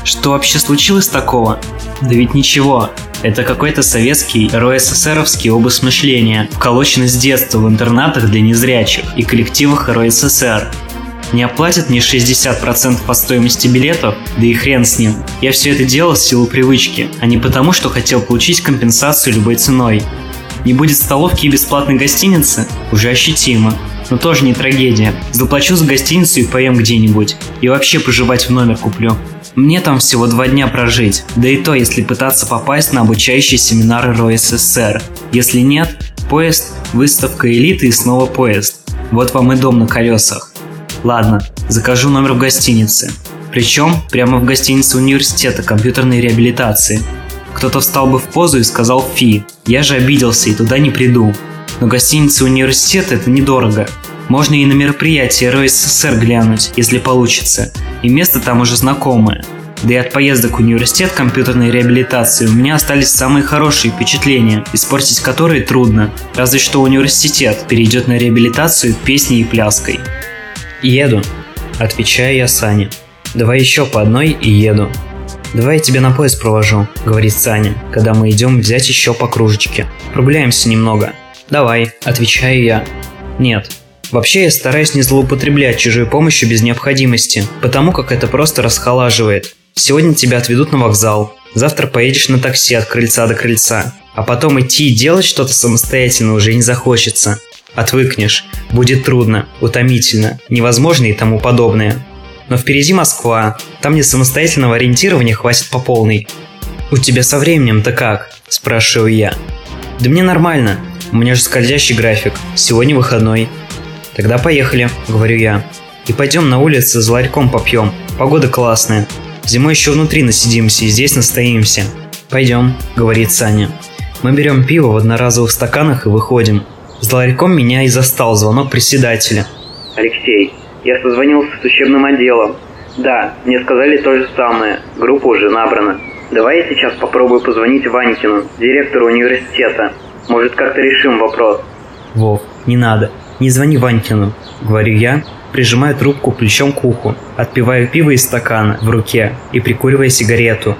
Что вообще случилось такого? Да ведь ничего. Это какой-то советский эр о эс эс эровский образ мышления, вколоченный с детства в интернатах для незрячих и коллективах эр о эс эс эр. Не оплатят мне шестьдесят процентов от стоимости билетов, да и хрен с ним. Я все это делал в силу привычки, а не потому, что хотел получить компенсацию любой ценой. Не будет столовки и бесплатной гостиницы? Уже ощутимо. Но тоже не трагедия. Заплачу за гостиницу и поем где-нибудь. И вообще поживать в номер куплю. Мне там всего два дня прожить. Да и то, если пытаться попасть на обучающий семинар эр о эс эс эр. Если нет, поезд, выставка элиты и снова поезд. Вот вам и дом на колесах. Ладно, закажу номер в гостинице. Причем прямо в гостинице университета компьютерной реабилитации. Кто-то встал бы в позу и сказал «фи». Я же обиделся и туда не приду. Но гостиница университета – это недорого. Можно и на мероприятие эр о эс эс эр глянуть, если получится. И место там уже знакомое. Да и от поездок в университет компьютерной реабилитации у меня остались самые хорошие впечатления, испортить которые трудно. Разве что университет перейдет на реабилитацию песней и пляской. «Еду», – отвечаю я Сане. «Давай еще по одной и еду». «Давай я тебя на поезд провожу», – говорит Саня, когда мы идем взять еще по кружечке. «Прогуляемся немного». «Давай», – отвечаю я. «Нет. Вообще я стараюсь не злоупотреблять чужой помощью без необходимости, потому как это просто расхолаживает. Сегодня тебя отведут на вокзал, завтра поедешь на такси от крыльца до крыльца, а потом идти и делать что-то самостоятельно уже не захочется. Отвыкнешь, будет трудно, утомительно, невозможно и тому подобное. Но впереди Москва, там мне самостоятельного ориентирования хватит по полной». «У тебя со временем-то как?» – спрашиваю я. «Да мне нормально, у меня же скользящий график, сегодня выходной». «Тогда поехали», – говорю я. «И пойдем на улицу за ларьком попьем, погода классная. Зимой еще внутри насидимся и здесь настоимся». «Пойдем», – говорит Саня. Мы берем пиво в одноразовых стаканах и выходим. За ларьком меня и застал звонок председателя. «Алексей, я созвонился с учебным отделом. Да, мне сказали то же самое, группа уже набрана. Давай я сейчас попробую позвонить Ванькину, директору университета. Может, как-то решим вопрос». «Вов, не надо. Не звони Ванькину», — говорю я, прижимая трубку плечом к уху, отпивая пиво из стакана в руке и прикуривая сигарету.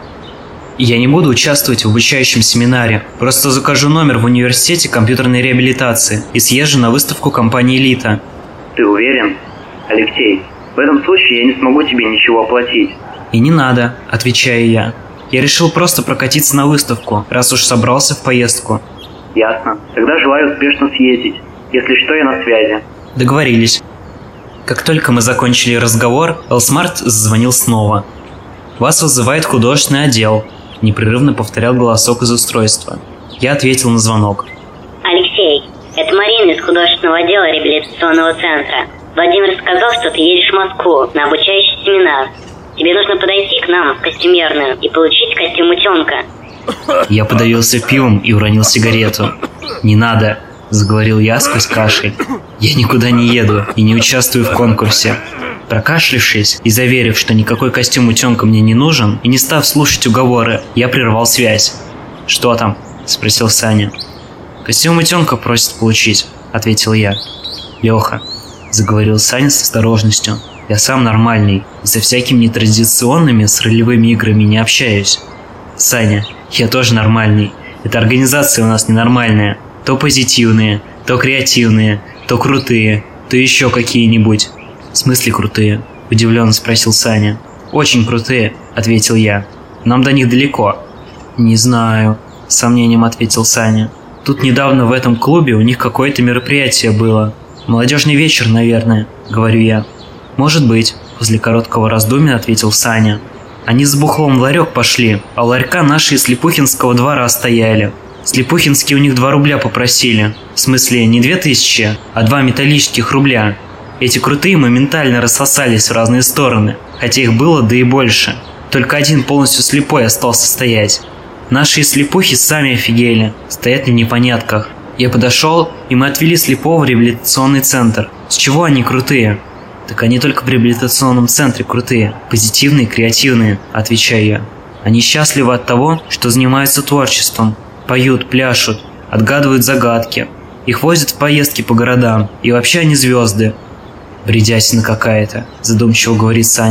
«Я не буду участвовать в обучающем семинаре, просто закажу номер в университете компьютерной реабилитации и съезжу на выставку компании «Элита». «Ты уверен? Алексей, в этом случае я не смогу тебе ничего оплатить». «И не надо», — отвечаю я. «Я решил просто прокатиться на выставку, раз уж собрался в поездку». «Ясно. Тогда желаю успешно съездить. Если что, я на связи». Договорились. Как только мы закончили разговор, Элсмарт зазвонил снова. «Вас вызывает художественный отдел», – непрерывно повторял голосок из устройства. Я ответил на звонок. «Алексей, это Марина из художественного отдела реабилитационного центра. Владимир сказал, что ты едешь в Москву на обучающий семинар. Тебе нужно подойти к нам в костюмерную и получить костюм утенка». Я подавился пивом и уронил сигарету. «Не надо», – заговорил я сквозь кашель. «Я никуда не еду и не участвую в конкурсе». Прокашлявшись и заверив, что никакой костюм утенка мне не нужен, и не став слушать уговоры, я прервал связь. «Что там?» – спросил Саня. «Костюм утенка просит получить», – ответил я. «Леха», – заговорил Саня с осторожностью, – «я сам нормальный, и со всякими нетрадиционными с ролевыми играми не общаюсь». «Саня, я тоже нормальный. Эта организация у нас ненормальная. То позитивные, то креативные, то крутые, то еще какие-нибудь». «В смысле крутые?» – удивленно спросил Саня. «Очень крутые», – ответил я. «Нам до них далеко». «Не знаю», – с сомнением ответил Саня. «Тут недавно в этом клубе у них какое-то мероприятие было. Молодежный вечер, наверное», – говорю я. «Может быть», – после короткого раздумья ответил Саня. «Они с бухлом в ларек пошли, а у ларька наши из Слепухинского двора стояли. Слепухинские у них два рубля попросили. В смысле, не две тысячи, а два металлических рубля. Эти крутые моментально рассосались в разные стороны, хотя их было да и больше. Только один полностью слепой остался стоять. Наши слепухи сами офигели, стоят в непонятках. Я подошел, и мы отвели слепого в реабилитационный центр. С чего они крутые?» «Так они только в реабилитационном центре крутые, позитивные, креативные», – отвечаю я. «Они счастливы от того, что занимаются творчеством, поют, пляшут, отгадывают загадки. Их возят в поездки по городам, и вообще они звезды». «Бредятина какая-то», – задумчиво говорит Саня.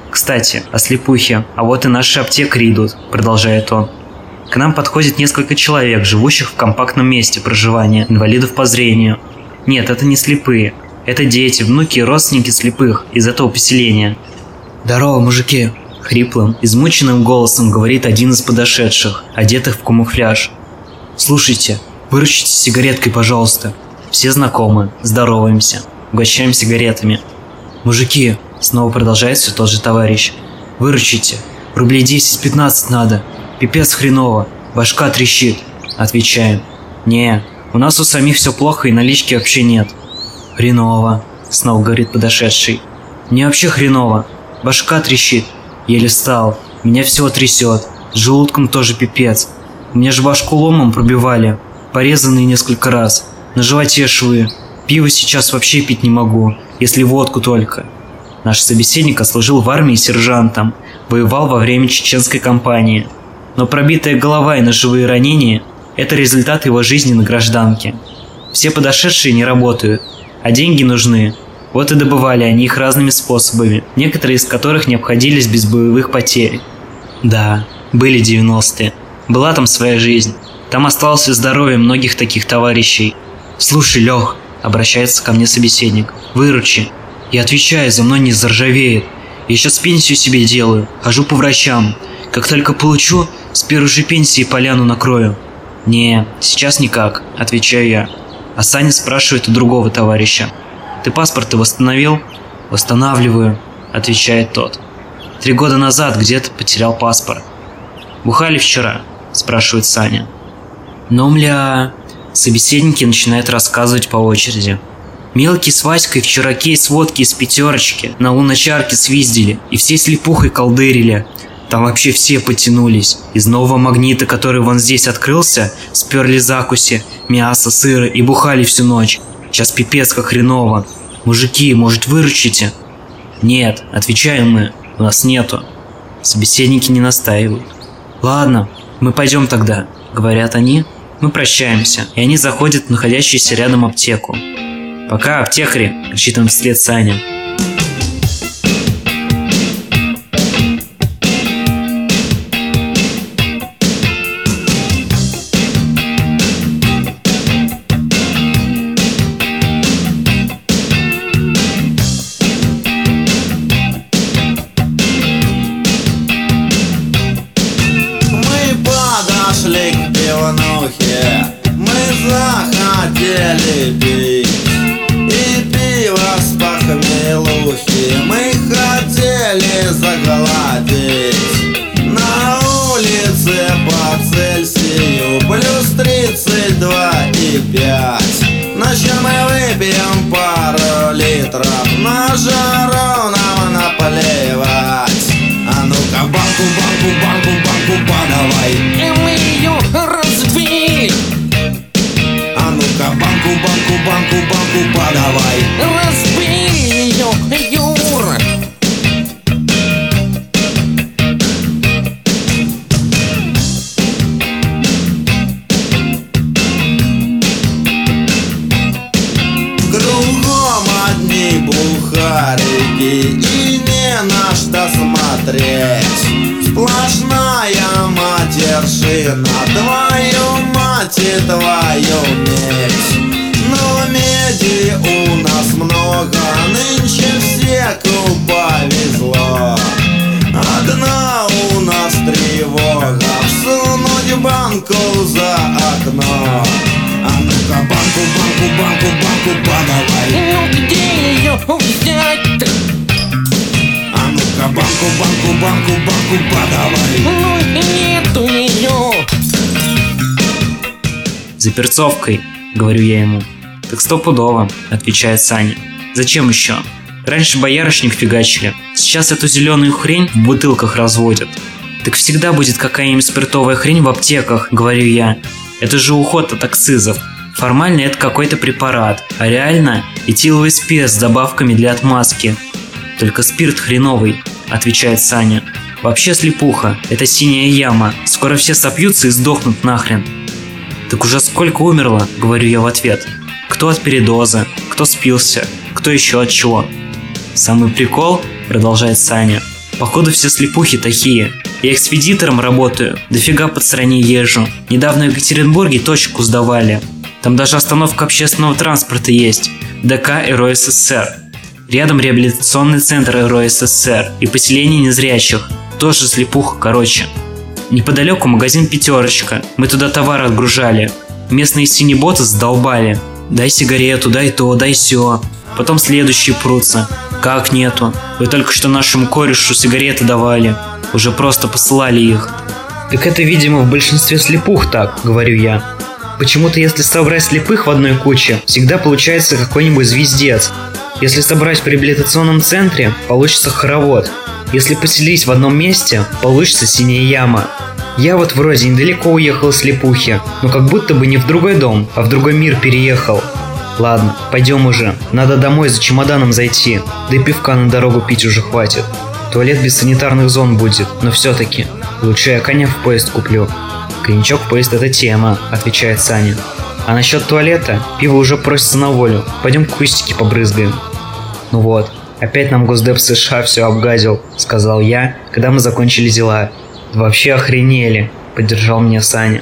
Кстати, о слепухе. А вот и наши аптекари идут, продолжает он. К нам подходит несколько человек, живущих в компактном месте проживания, инвалидов по зрению. Нет, это не слепые. Это дети, внуки и родственники слепых из этого поселения. «Здорово, мужики!» — хриплым, измученным голосом говорит один из подошедших, одетых в камуфляж. «Слушайте, выручите сигареткой, пожалуйста». Все знакомы, здороваемся, угощаем сигаретами. «Мужики!» — снова продолжает все тот же товарищ. «Выручите, рублей десять-пятнадцать надо. Пипец хреново, башка трещит». Отвечаем. «Не, у нас у самих все плохо и налички вообще нет». «Хреново», — снова говорит подошедший. «Мне вообще хреново, башка трещит. Еле встал, меня все трясет, с желудком тоже пипец. Мне же башку ломом пробивали, порезанные несколько раз, на животе швы. Пиво сейчас вообще пить не могу, если водку только». Наш собеседник отслужил в армии сержантом, воевал во время чеченской кампании. Но пробитая голова и ножевые ранения – это результат его жизни на гражданке. Все подошедшие не работают, а деньги нужны. Вот и добывали они их разными способами, некоторые из которых не обходились без боевых потерь. Да, были девяностые. Была там своя жизнь. Там осталось и здоровье многих таких товарищей. «Слушай, Лех», — обращается ко мне собеседник, — «выручи. Я отвечаю, за мной не заржавеет. Я сейчас пенсию себе делаю, хожу по врачам. Как только получу, с первой же пенсии поляну накрою». «Не, сейчас никак», — отвечаю я. А Саня спрашивает у другого товарища. «Ты паспорт-то восстановил?» «Восстанавливаю», — отвечает тот. «Три года назад где-то потерял паспорт». «Бухали вчера?» — спрашивает Саня. «Ну, мля...» Собеседники начинают рассказывать по очереди. «Мелкий с Васькой вчера кейс водки из пятерочки на луночарке свиздили и всей слепухой колдырили. Там вообще все потянулись. Из нового магнита, который вон здесь открылся, сперли закуси, мясо, сыра и бухали всю ночь. Сейчас пипец как хреново. Мужики, может, выручите?» «Нет», — отвечаем мы, — «у нас нету». Собеседники не настаивают. «Ладно, мы пойдем тогда», — говорят они. Мы прощаемся, и они заходят в находящуюся рядом аптеку. «Пока, аптекари!» — кричит им вслед Саня. Мы захотели пить и пиво с похмелухи. Мы хотели заголодеть. На улице по Цельсию плюс тридцать два и пять. Ночью мы выпьем пару литров, на жару нам наплевать. А ну-ка банку, банку, банку, банку подавай, и мы ее разбили. А ну-ка банку, банку, банку, банку подавай, разбили ее, Юра. Кругом одни бухарики и не на что смотреть. Сплошная матершина, твою мать и твою медь. Но меди у нас много, нынче всеку повезло. Одна у нас тревога, всунуть банку за окно. А ну-ка банку, банку, банку, банку подавай. Ну где ее взять-то? А ну-ка банку, банку, банку, банку подавай. Ну нету ее. «За перцовкой», — говорю я ему. «Так стопудово», — отвечает Саня. «Зачем еще? Раньше боярышник фигачили, сейчас эту зеленую хрень в бутылках разводят». «Так всегда будет какая-нибудь спиртовая хрень в аптеках», — говорю я. «Это же уход от акцизов. Формально это какой-то препарат, а реально этиловый спирт с добавками для отмазки». «Только спирт хреновый», — отвечает Саня. «Вообще слепуха, это синяя яма, скоро все сопьются и сдохнут нахрен». «Так уже сколько умерло», — говорю я в ответ. «Кто от передоза, кто спился, кто еще от чего». «Самый прикол», — продолжает Саня, — Походу все слепухи такие. Я экспедитором работаю, дофига по стране езжу. Недавно в Екатеринбурге точку сдавали. Там даже остановка общественного транспорта есть. ДК РОССР. Рядом реабилитационный центр РОССР и поселение незрячих. Тоже слепуха, короче. Неподалеку магазин «Пятерочка». Мы туда товар отгружали. Местные синеботы задолбали. Дай сигарету, дай то, дай сё. Потом следующие прутся. Как нету? Вы только что нашему корешу сигареты давали. Уже просто посылали их. Так это, видимо, в большинстве слепух так, говорю я. Почему-то если собрать слепых в одной куче, всегда получается какой-нибудь звездец. Если собрать в реабилитационном центре, получится хоровод. Если поселись в одном месте, получится синяя яма. Я вот вроде недалеко уехал с слепухи, но как будто бы не в другой дом, а в другой мир переехал. Ладно, пойдем уже. Надо домой за чемоданом зайти. Да и пивка на дорогу пить уже хватит. Туалет без санитарных зон будет, но все-таки. Лучше я коня в поезд куплю. Коньячок в поезд — это тема, отвечает Саня. А насчет туалета, пиво уже просится на волю. Пойдем кустики побрызгаем. Ну вот, опять нам Госдеп США все обгадил, сказал я, когда мы закончили дела. Вообще охренели, поддержал меня Саня.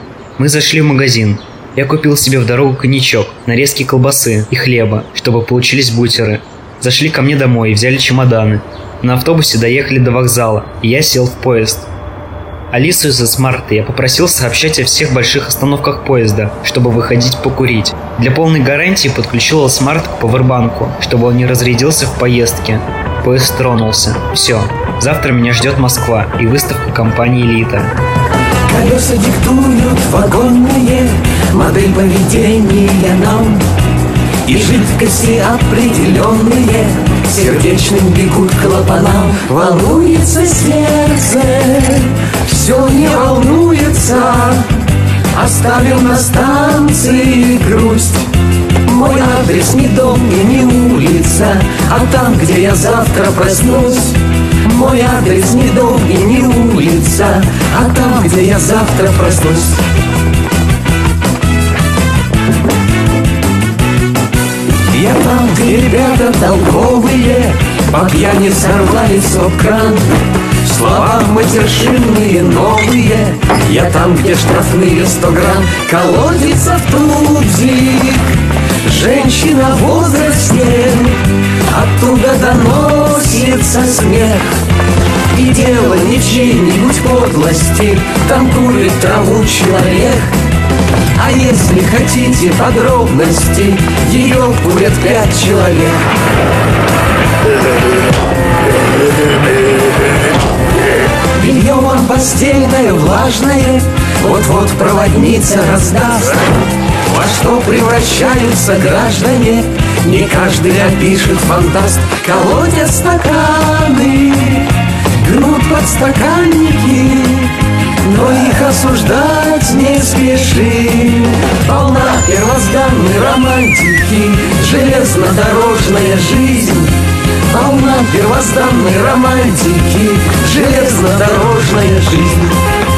Мы зашли в магазин. Я купил себе в дорогу коньячок, нарезки колбасы и хлеба, чтобы получились бутеры. Зашли ко мне домой и взяли чемоданы. На автобусе доехали до вокзала, и я сел в поезд. Алису из смарта я попросил сообщать о всех больших остановках поезда, чтобы выходить покурить. Для полной гарантии подключил смарт к пауэрбанку, чтобы он не разрядился в поездке. Поезд тронулся. Все, завтра меня ждет Москва и выставка компании «Элита». Колеса диктуют вагонные модель поведения нам, и жидкости определенные сердечным бегут клапанам. Волнуется сердце, все не волнуется, оставил на станции грусть. Мой адрес не дом и не улица, а там, где я завтра проснусь. Мой адрес не дом и не улица, а там, где я завтра проснусь. Я там, где ребята толковые по пьяни сорвали стоп-кран. Слова матершинные новые. Я там, где штрафные сто грамм. Колодец автузик, женщина в возрасте, оттуда доносится смех. И дело не в чьей-нибудь подлости, там курит траву человек. А если хотите подробности, ее курят пять человек. Белье вам постельное, влажное, вот-вот проводница раздаст. Во что превращаются граждане, не каждый опишет фантаст. Колотят стаканы, гнут подстаканники, но их осуждать не спешим. Полна первозданной романтики железнодорожная жизнь. Полна первозданной романтики железнодорожная жизнь.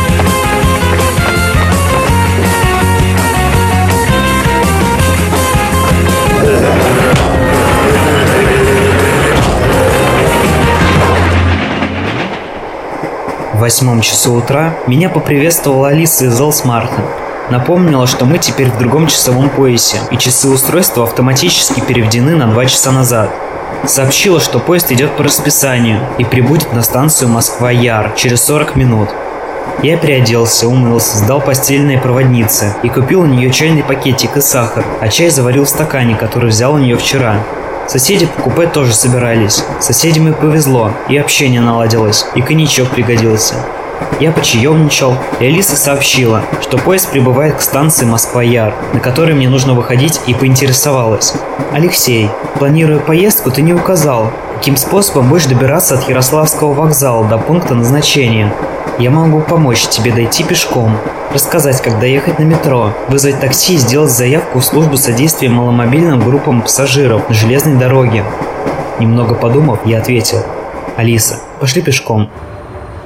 В восьмом часу утра меня поприветствовала Алиса из Элсмарта. Напомнила, что мы теперь в другом часовом поясе, и часы устройства автоматически переведены на два часа назад. Сообщила, что поезд идет по расписанию и прибудет на станцию Москва-Яр через сорок минут. Я переоделся, умылся, сдал постельные проводнице и купил у нее чайный пакетик и сахар, а чай заварил в стакане, который взял у нее вчера. Соседи по купе тоже собирались. Соседям и повезло, и общение наладилось, и коньячок пригодился. Я почаевничал, и Алиса сообщила, что поезд прибывает к станции Москва-Яр, на которой мне нужно выходить, и поинтересовалась. «Алексей, планируя поездку, ты не указал, каким способом будешь добираться от Ярославского вокзала до пункта назначения. Я могу помочь тебе дойти пешком, рассказать, как доехать на метро, вызвать такси и сделать заявку в службу содействия маломобильным группам пассажиров на железной дороге». Немного подумав, я ответил: «Алиса, пошли пешком».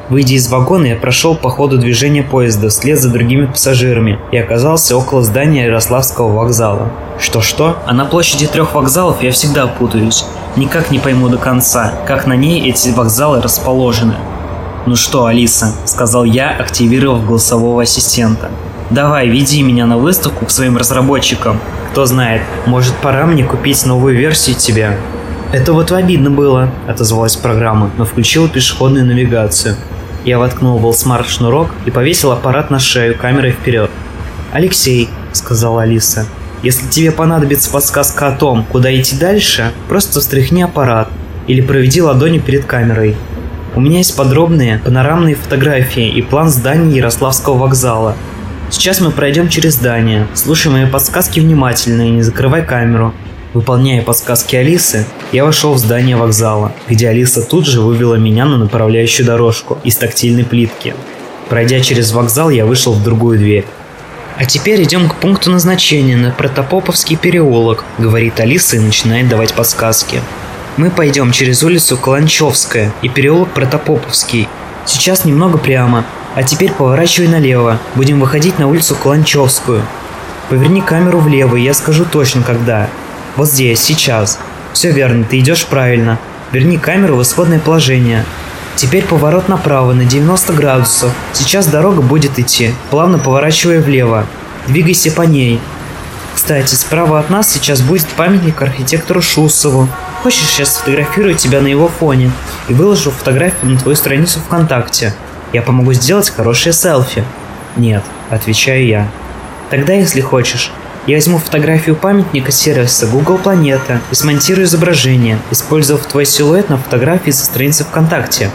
Выйдя из вагона, я прошел по ходу движения поезда вслед за другими пассажирами и оказался около здания Ярославского вокзала. Что-что? А на площади трех вокзалов я всегда путаюсь. Никак не пойму до конца, как на ней эти вокзалы расположены. «Ну что, Алиса», — сказал я, активировав голосового ассистента. «Давай, веди меня на выставку к своим разработчикам. Кто знает, может, пора мне купить новую версию тебя». «Это вот обидно было», — отозвалась программа, но включила пешеходную навигацию. Я воткнул в Allsmart шнурок и повесил аппарат на шею камерой вперед. «Алексей», — сказала Алиса, — «если тебе понадобится подсказка о том, куда идти дальше, просто встряхни аппарат или проведи ладонью перед камерой. У меня есть подробные панорамные фотографии и план здания Ярославского вокзала. Сейчас мы пройдем через здание. Слушай мои подсказки внимательно и не закрывай камеру». Выполняя подсказки Алисы, я вошел в здание вокзала, где Алиса тут же вывела меня на направляющую дорожку из тактильной плитки. Пройдя через вокзал, я вышел в другую дверь. «А теперь идем к пункту назначения на Протопоповский переулок», — говорит Алиса и начинает давать подсказки. «Мы пойдем через улицу Каланчевская и переулок Протопоповский. Сейчас немного прямо, а теперь поворачивай налево. Будем выходить на улицу Каланчевскую. Поверни камеру влево, и я скажу точно когда. Вот здесь, сейчас. Все верно, ты идешь правильно. Верни камеру в исходное положение. Теперь поворот направо на девяносто градусов. Сейчас дорога будет идти, плавно поворачивая влево. Двигайся по ней. Кстати, справа от нас сейчас будет памятник архитектору Шусову. Хочешь, сейчас сфотографирую тебя на его фоне и выложу фотографию на твою страницу ВКонтакте. Я помогу сделать хорошее селфи». «Нет», — отвечаю я. «Тогда, если хочешь, я возьму фотографию памятника сервиса Google Планета и смонтирую изображение, использовав твой силуэт на фотографии со страницы ВКонтакте».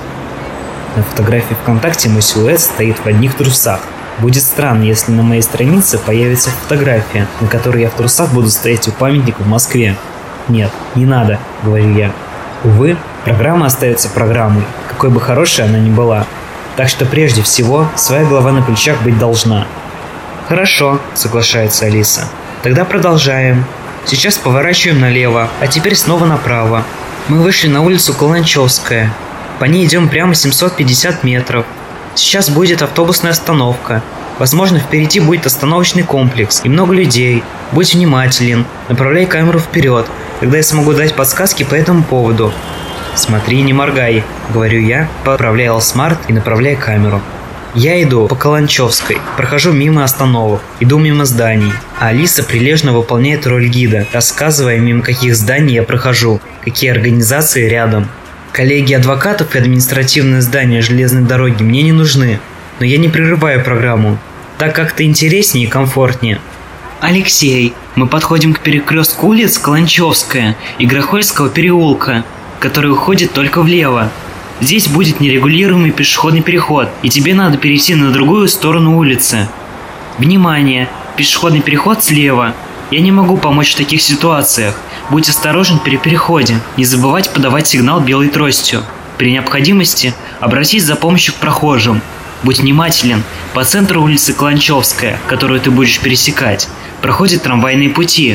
На фотографии ВКонтакте мой силуэт стоит в одних трусах. Будет странно, если на моей странице появится фотография, на которой я в трусах буду стоять у памятника в Москве. «Нет, не надо», — говорю я. Увы, программа остается программой, какой бы хорошей она ни была. Так что прежде всего, своя голова на плечах быть должна. «Хорошо», — соглашается Алиса. «Тогда продолжаем. Сейчас поворачиваем налево, а теперь снова направо. Мы вышли на улицу Каланчевская. По ней идем прямо семьсот пятьдесят метров. Сейчас будет автобусная остановка. Возможно, впереди будет остановочный комплекс и много людей. Будь внимателен, направляй камеру вперед, тогда я смогу дать подсказки по этому поводу». «Смотри, не моргай», — говорю я, поправляя Allsmart и направляя камеру. Я иду по Каланчевской, прохожу мимо остановок, иду мимо зданий, а Алиса прилежно выполняет роль гида, рассказывая, мимо каких зданий я прохожу, какие организации рядом. Коллегии адвокатов и административное здание железной дороги мне не нужны, но я не прерываю программу, так как-то интереснее и комфортнее. «Алексей, мы подходим к перекрестку улиц Каланчевская и Грохольского переулка, который уходит только влево. Здесь будет нерегулируемый пешеходный переход, и тебе надо перейти на другую сторону улицы. Внимание! Пешеходный переход слева. Я не могу помочь в таких ситуациях. Будь осторожен при переходе. Не забывать подавать сигнал белой тростью. При необходимости обратись за помощью к прохожим. Будь внимателен. По центру улицы Каланчевская, которую ты будешь пересекать, проходят трамвайные пути».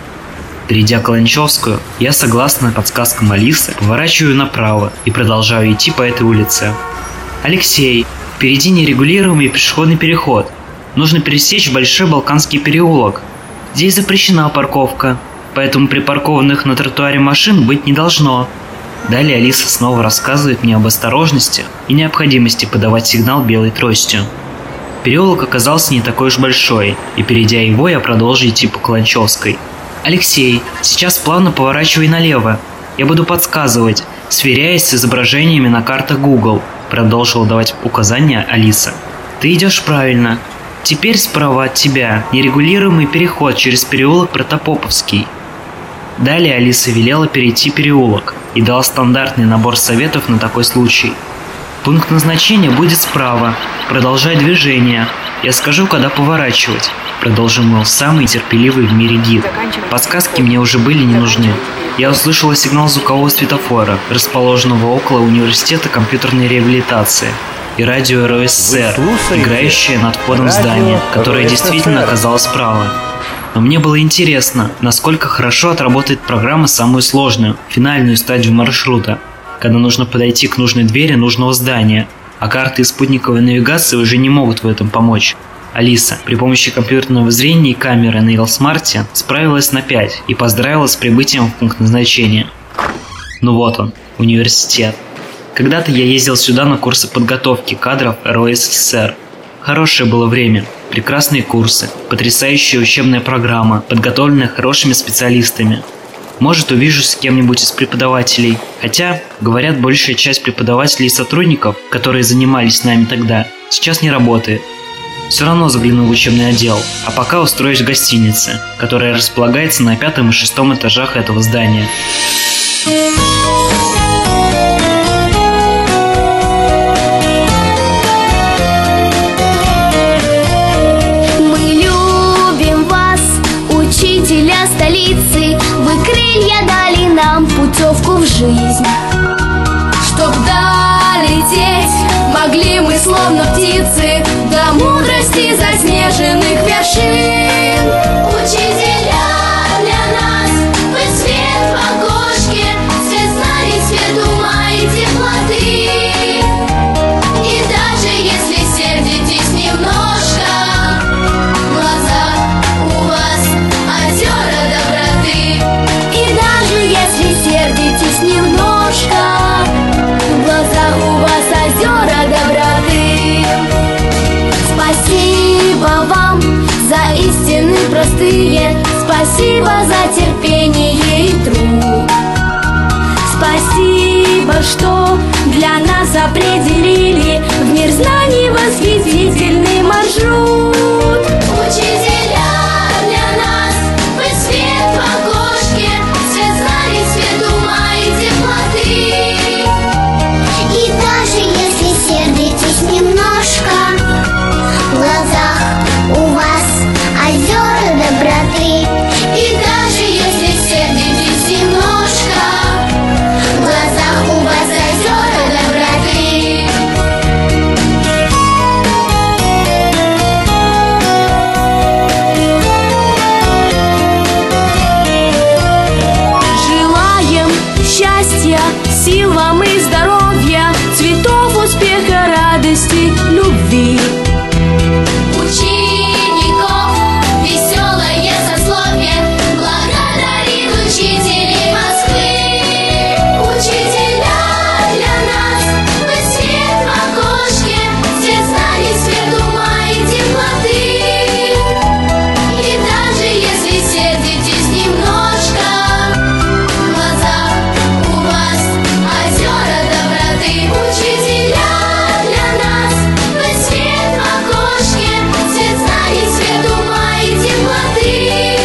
Перейдя Каланчевскую, я, согласно подсказкам Алисы, поворачиваю направо и продолжаю идти по этой улице. «Алексей, впереди нерегулируемый пешеходный переход. Нужно пересечь Большой Балканский переулок. Здесь запрещена парковка, поэтому припаркованных на тротуаре машин быть не должно». Далее Алиса снова рассказывает мне об осторожности и необходимости подавать сигнал белой тростью. Переулок оказался не такой уж большой, и перейдя его, я продолжу идти по Каланчевской. «Алексей, сейчас плавно поворачивай налево. Я буду подсказывать, сверяясь с изображениями на картах Google», — продолжила давать указания Алиса. «Ты идешь правильно. Теперь справа от тебя нерегулируемый переход через переулок Протопоповский». Далее Алиса велела перейти переулок и дала стандартный набор советов на такой случай. «Пункт назначения будет справа. Продолжай движение. Я скажу, когда поворачивать», — продолжил мой самый терпеливый в мире гид. Подсказки мне уже были не нужны. Я услышала сигнал звукового светофора, расположенного около университета компьютерной реабилитации, и радио эр о эс эс эр, играющее над входом в здание, которое действительно оказалось справа. Но мне было интересно, насколько хорошо отработает программа самую сложную, финальную стадию маршрута, когда нужно подойти к нужной двери нужного здания, а карты и спутниковая навигация уже не могут в этом помочь. Алиса при помощи компьютерного зрения и камеры на Елсмарте справилась на пять и поздравила с прибытием в пункт назначения. Ну вот он, университет. Когда-то я ездил сюда на курсы подготовки кадров эр о эс эс эр. Хорошее было время, прекрасные курсы, потрясающая учебная программа, подготовленная хорошими специалистами. Может, увижусь с кем-нибудь из преподавателей. Хотя, говорят, большая часть преподавателей и сотрудников, которые занимались с нами тогда, сейчас не работает. Все равно загляну в учебный отдел, а пока устроюсь в гостинице, которая располагается на пятом и шестом этажах этого здания. Мы любим вас, учителя столицы. Вы крылья дали нам, путевку в жизнь. Чтоб долететь, могли мы словно птицы до мудрости заснеженных вершин. Учителя для нас, вы свет в окошке, свет знаний, свет ума и теплоты. И даже если сердитесь немножко, в глазах у вас озера доброты. И даже если сердитесь немножко, в глазах у вас озера доброты. Спасибо вам за истины простые, спасибо за терпение и труд. Спасибо, что для нас определили в мир знаний восхитительный маршрут. Учителя для нас, вы свет в окошке, свет знаний, свет ума и теплоты. И даже если сердитесь немножко, в глазах у вас озера доброты. И даже если сердитесь немножко, в глазах у вас озера доброты. Желаем счастья, сил вам и здоровья, цветов успеха, радости, любви. Учеников веселое сословие благодарит учителей Москвы. Учителя для нас, вы свет в окошке, свет знаний, свет ума и теплоты. И даже если сердитесь немножко, в глазах у вас озера доброты. Учителя для нас, вы свет в окошке, свет знаний, свет ума и теплоты.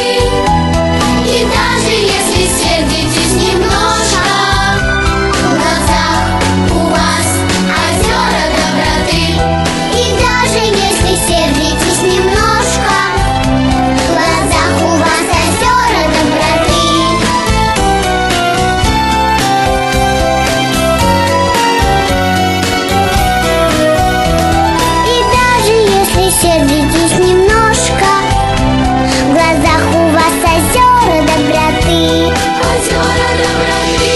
И даже если сердитесь немножко, в глазах у вас озера доброты. И даже если сердитесь немножко, в глазах у вас озера доброты. И даже если сердитесь немножко, в глазах у вас озера доброты. Озера доброты.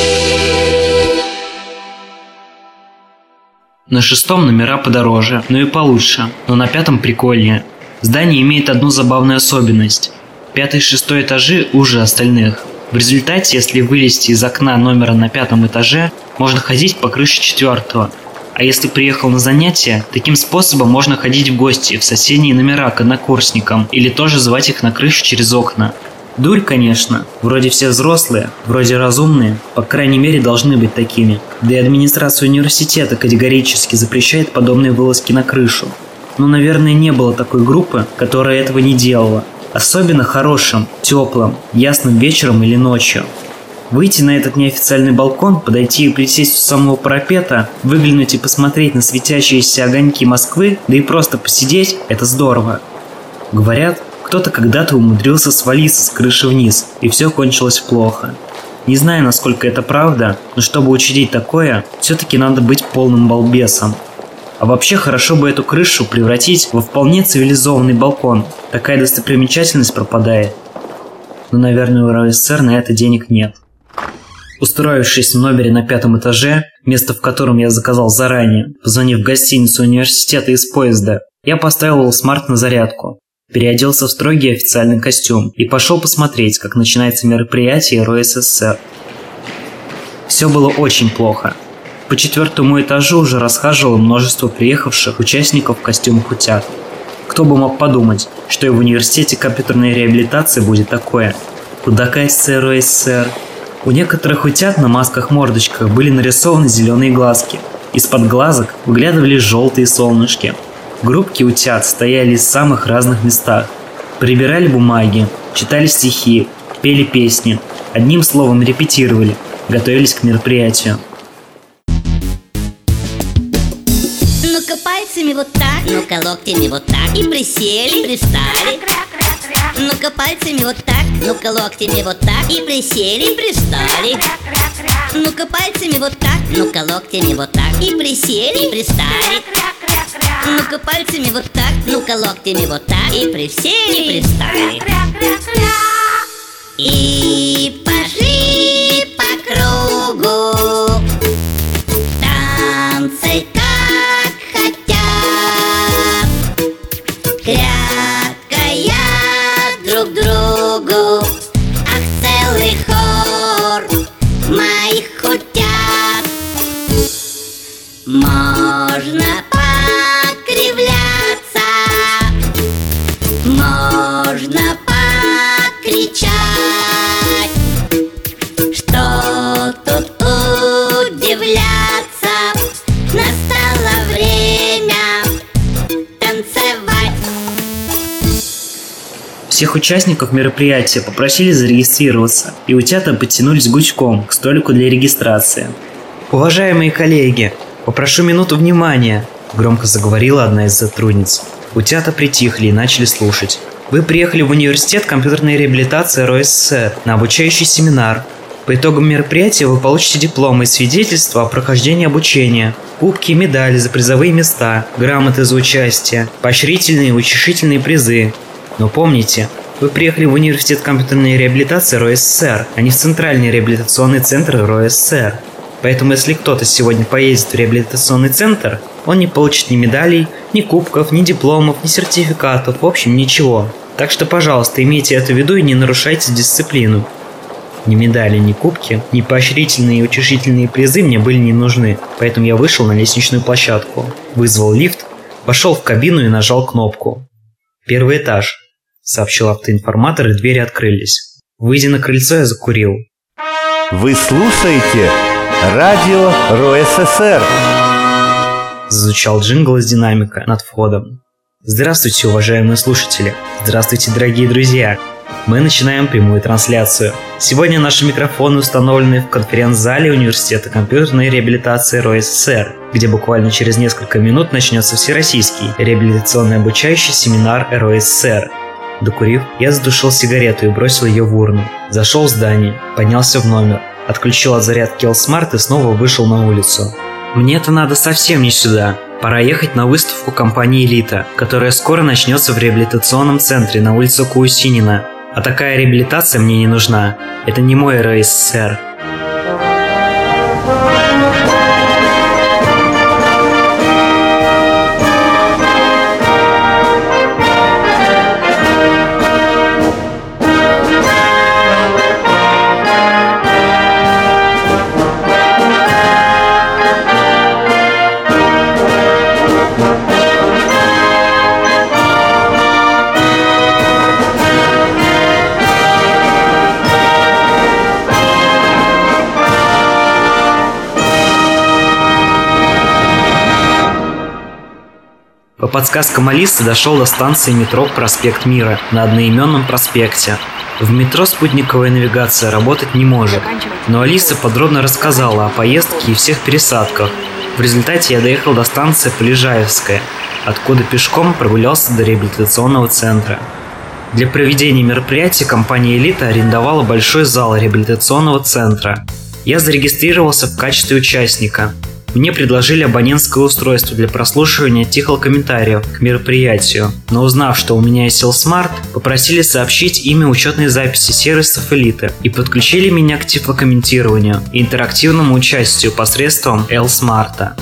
На шестом номера подороже, но и получше, но на пятом прикольнее. Здание имеет одну забавную особенность. Пятый и шестой этажи уже остальных. В результате, если вылезти из окна номера на пятом этаже, можно ходить по крыше четвертого. А если приехал на занятия, таким способом можно ходить в гости в соседние номера к однокурсникам или тоже звать их на крышу через окна. Дурь, конечно. Вроде все взрослые, вроде разумные, по крайней мере должны быть такими. Да и администрация университета категорически запрещает подобные вылазки на крышу. Но, наверное, не было такой группы, которая этого не делала. Особенно хорошим, теплым, ясным вечером или ночью. Выйти на этот неофициальный балкон, подойти и присесть у самого парапета, выглянуть и посмотреть на светящиеся огоньки Москвы, да и просто посидеть – это здорово. Говорят, кто-то когда-то умудрился свалиться с крыши вниз, и все кончилось плохо. Не знаю, насколько это правда, но чтобы учудить такое, все-таки надо быть полным балбесом. А вообще хорошо бы эту крышу превратить во вполне цивилизованный балкон. Такая достопримечательность пропадает. Но, наверное, у эр о эс эс эр на это денег нет. Устроившись в номере на пятом этаже, место в котором я заказал заранее, позвонив в гостиницу университета из поезда, я поставил смарт на зарядку, переоделся в строгий официальный костюм и пошел посмотреть, как начинается мероприятие эр о эс эс эс эр. Все было очень плохо. По четвертому этажу уже расхаживало множество приехавших участников в костюмах утят. Кто бы мог подумать, что и в университете компьютерной реабилитации будет такое. Куда катится эр о эс эс эр? У некоторых утят на масках-мордочках были нарисованы зеленые глазки. Из-под глазок выглядывали желтые солнышки. Группки утят стояли в самых разных местах. Прибирали бумаги, читали стихи, пели песни. Одним словом, репетировали, готовились к мероприятию. Ну-ка пальцами вот так, ну-ка локтями вот так. И присели, пристали. Ну-ка пальцами вот так, ну-ка локтями вот так. И присели, пристали. Ну-ка пальцами вот так, ну-ка локтями вот так. И присели, пристали. Ну-ка пальцами вот так, ну-ка локтями вот так. И присели, пристали. И пошли по кругу танцы как хотят, крякая друг другу. Ах, целый хор моих утят. Можно покривляться, можно покричать. Что тут удивляться? Настало время танцевать. Всех участников мероприятия попросили зарегистрироваться, и утята подтянулись гуськом к столику для регистрации. «Уважаемые коллеги, попрошу минуту внимания», – громко заговорила одна из сотрудниц. Утята притихли и начали слушать. «Вы приехали в университет компьютерной реабилитации эр о эс эс эр на обучающий семинар. По итогам мероприятия вы получите дипломы и свидетельства о прохождении обучения, кубки и медали за призовые места, грамоты за участие, поощрительные и утешительные призы. Но помните, вы приехали в университет компьютерной реабилитации эр о эс эс эр, а не в Центральный реабилитационный центр эр о эс эс эр. Поэтому если кто-то сегодня поедет в реабилитационный центр, он не получит ни медалей, ни кубков, ни дипломов, ни сертификатов, в общем, ничего. Так что, пожалуйста, имейте это в виду и не нарушайте дисциплину». Ни медали, ни кубки, ни поощрительные и утешительные призы мне были не нужны, поэтому я вышел на лестничную площадку, вызвал лифт, пошел в кабину и нажал кнопку. «Первый этаж», — сообщил автоинформатор, и двери открылись. Выйдя на крыльцо, я закурил. Вы слушаете радио эр о эс эс эр. Зазвучал джингл из динамика над входом. Здравствуйте, уважаемые слушатели! Здравствуйте, дорогие друзья! Мы начинаем прямую трансляцию. Сегодня наши микрофоны установлены в конференц-зале Университета компьютерной реабилитации эр о эс эс эр, где буквально через несколько минут начнется всероссийский реабилитационный обучающий семинар эр о эс эс эр. Докурив, я задушил сигарету и бросил ее в урну. Зашел в здание, поднялся в номер, отключил от зарядки L-Smart и снова вышел на улицу. Мне-то надо совсем не сюда. Пора ехать на выставку компании «Элита», которая скоро начнется в реабилитационном центре на улице Куусинина. А такая реабилитация мне не нужна. Это не мой эр о эс эс эр. По подсказкам Алисы дошел до станции метро «Проспект Мира» на одноименном проспекте. В метро спутниковая навигация работать не может, но Алиса подробно рассказала о поездке и всех пересадках. В результате я доехал до станции Полежаевская, откуда пешком прогулялся до реабилитационного центра. Для проведения мероприятия компания «Элита» арендовала большой зал реабилитационного центра. Я зарегистрировался в качестве участника. Мне предложили абонентское устройство для прослушивания тифлокомментариев к мероприятию, но узнав, что у меня есть L-Smart, попросили сообщить имя учетной записи сервисов элиты и подключили меня к тифлокомментированию и интерактивному участию посредством L-Smart.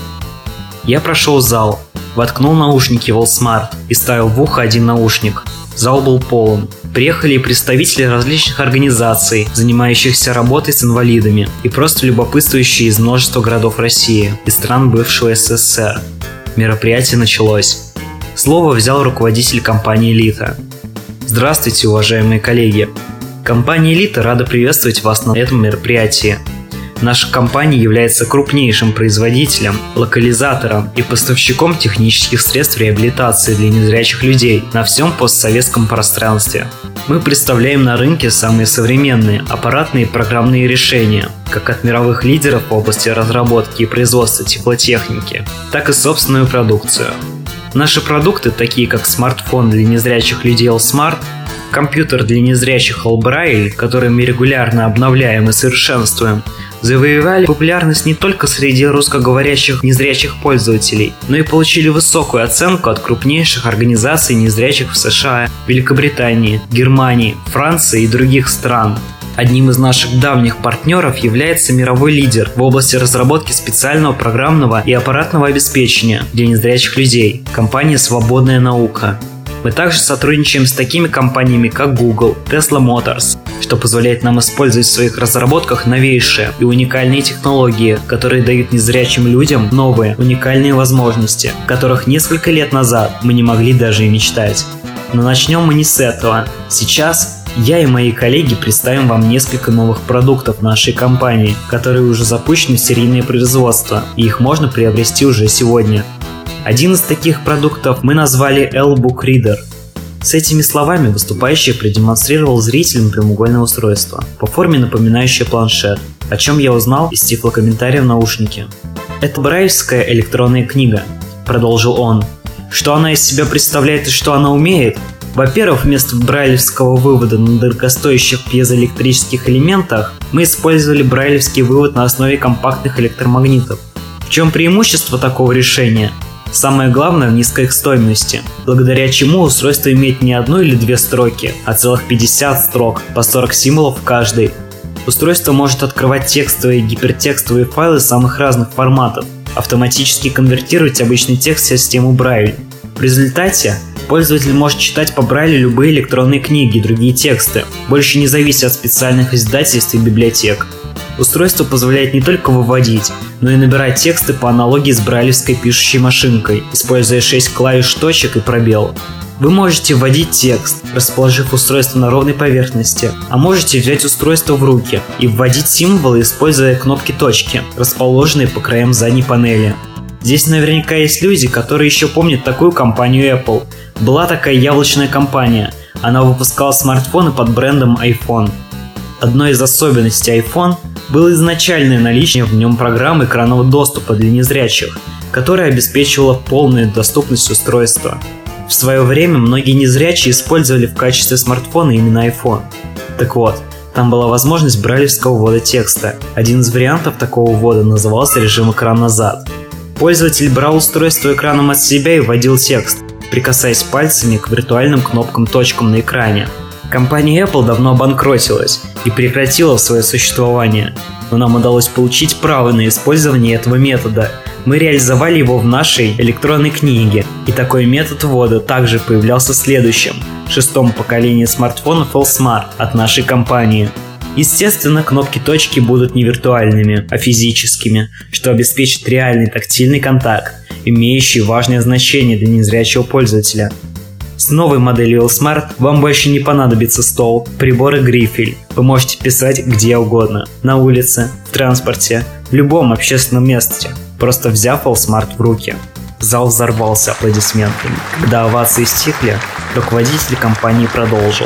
Я прошел зал, воткнул наушники в L-Smart и ставил в ухо один наушник. Зал был полон. Приехали и представители различных организаций, занимающихся работой с инвалидами, и просто любопытствующие из множества городов России и стран бывшего СССР. Мероприятие началось. Слово взял руководитель компании «Элита». Здравствуйте, уважаемые коллеги! Компания «Элита» рада приветствовать вас на этом мероприятии. Наша компания является крупнейшим производителем, локализатором и поставщиком технических средств реабилитации для незрячих людей на всем постсоветском пространстве. Мы представляем на рынке самые современные аппаратные и программные решения, как от мировых лидеров в области разработки и производства тифлотехники, так и собственную продукцию. Наши продукты, такие как смартфон для незрячих людей L-Smart, компьютер для незрячих L-Braille, который мы регулярно обновляем и совершенствуем, завоевали популярность не только среди русскоговорящих незрячих пользователей, но и получили высокую оценку от крупнейших организаций незрячих в США, Великобритании, Германии, Франции и других стран. Одним из наших давних партнеров является мировой лидер в области разработки специального программного и аппаратного обеспечения для незрячих людей – компания «Свободная наука». Мы также сотрудничаем с такими компаниями, как Google, Tesla Motors, что позволяет нам использовать в своих разработках новейшие и уникальные технологии, которые дают незрячим людям новые, уникальные возможности, которых несколько лет назад мы не могли даже и мечтать. Но начнем мы не с этого. Сейчас я и мои коллеги представим вам несколько новых продуктов нашей компании, которые уже запущены в серийное производство, и их можно приобрести уже сегодня. Один из таких продуктов мы назвали L-Book Reader. С этими словами выступающий продемонстрировал зрителям прямоугольное устройство, по форме напоминающее планшет, о чем я узнал из тифлокомментария в наушнике. «Это брайлевская электронная книга», — продолжил он. «Что она из себя представляет и что она умеет? Во-первых, вместо брайлевского вывода на дорогостоящих пьезоэлектрических элементах мы использовали брайлевский вывод на основе компактных электромагнитов. В чем преимущество такого решения? Самое главное в низкой их стоимости, благодаря чему устройство имеет не одну или две строки, а целых пятьдесят строк, по сорок символов в каждой. Устройство может открывать текстовые и гипертекстовые файлы самых разных форматов, автоматически конвертировать обычный текст в систему Брайль. В результате пользователь может читать по Брайлю любые электронные книги и другие тексты, больше не завися от специальных издательств и библиотек. Устройство позволяет не только выводить, но и набирать тексты по аналогии с брайлевской пишущей машинкой, используя шесть клавиш точек и пробел. Вы можете вводить текст, расположив устройство на ровной поверхности, а можете взять устройство в руки и вводить символы, используя кнопки-точки, расположенные по краям задней панели. Здесь наверняка есть люди, которые еще помнят такую компанию Apple. Была такая яблочная компания, она выпускала смартфоны под брендом iPhone. Одной из особенностей iPhone было изначальное наличие в нем программы экранного доступа для незрячих, которая обеспечивала полную доступность устройства. В свое время многие незрячие использовали в качестве смартфона именно iPhone. Так вот, там была возможность брайлевского ввода текста. Один из вариантов такого ввода назывался режим «Экран назад». Пользователь брал устройство экраном от себя и вводил текст, прикасаясь пальцами к виртуальным кнопкам-точкам на экране. Компания Apple давно обанкротилась и прекратила свое существование, но нам удалось получить право на использование этого метода. Мы реализовали его в нашей электронной книге, и такой метод ввода также появлялся в следующем, шестом поколении смартфонов L-Smart от нашей компании. Естественно, кнопки-точки будут не виртуальными, а физическими, что обеспечит реальный тактильный контакт, имеющий важное значение для незрячего пользователя. С новой моделью L-Smart вам больше не понадобится стол, прибор и грифель. Вы можете писать где угодно. На улице, в транспорте, в любом общественном месте, просто взяв L-Smart в руки. Зал взорвался аплодисментами. Когда овации стихли, руководитель компании продолжил.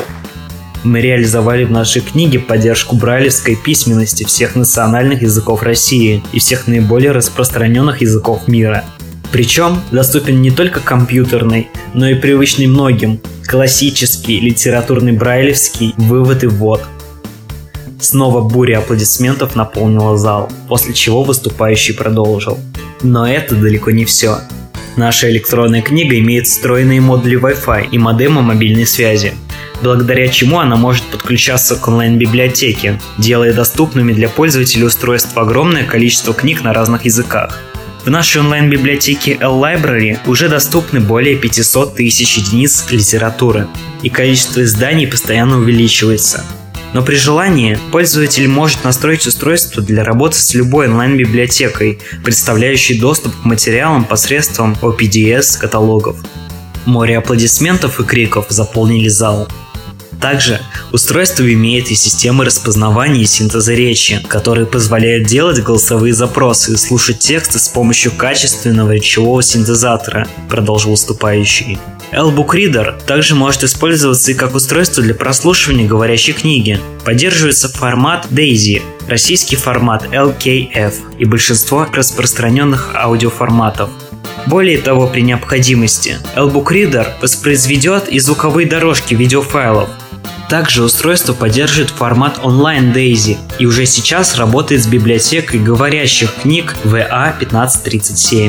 Мы реализовали в нашей книге поддержку брайлевской письменности всех национальных языков России и всех наиболее распространенных языков мира. Причем доступен не только компьютерный, но и привычный многим классический литературный брайлевский вывод и ввод. Снова буря аплодисментов наполнила зал, после чего выступающий продолжил. Но это далеко не все. Наша электронная книга имеет встроенные модули Wi-Fi и модемы мобильной связи, благодаря чему она может подключаться к онлайн-библиотеке, делая доступными для пользователей устройства огромное количество книг на разных языках. В нашей онлайн-библиотеке L-Library уже доступны более пятьсот тысяч единиц литературы, и количество изданий постоянно увеличивается. Но при желании пользователь может настроить устройство для работы с любой онлайн-библиотекой, представляющей доступ к материалам посредством о пи ди эс-каталогов. Море аплодисментов и криков заполнили зал. Также устройство имеет и системы распознавания и синтеза речи, которые позволяют делать голосовые запросы и слушать тексты с помощью качественного речевого синтезатора, продолжил выступающий. L-Book Reader также может использоваться и как устройство для прослушивания говорящей книги. Поддерживается формат дейзи, российский формат эл кей эф и большинство распространенных аудиоформатов. Более того, при необходимости, L-Book Reader воспроизведет и звуковые дорожки видеофайлов. Также устройство поддерживает формат онлайн дейзи и уже сейчас работает с библиотекой говорящих книг ви эй пятнадцать тридцать семь.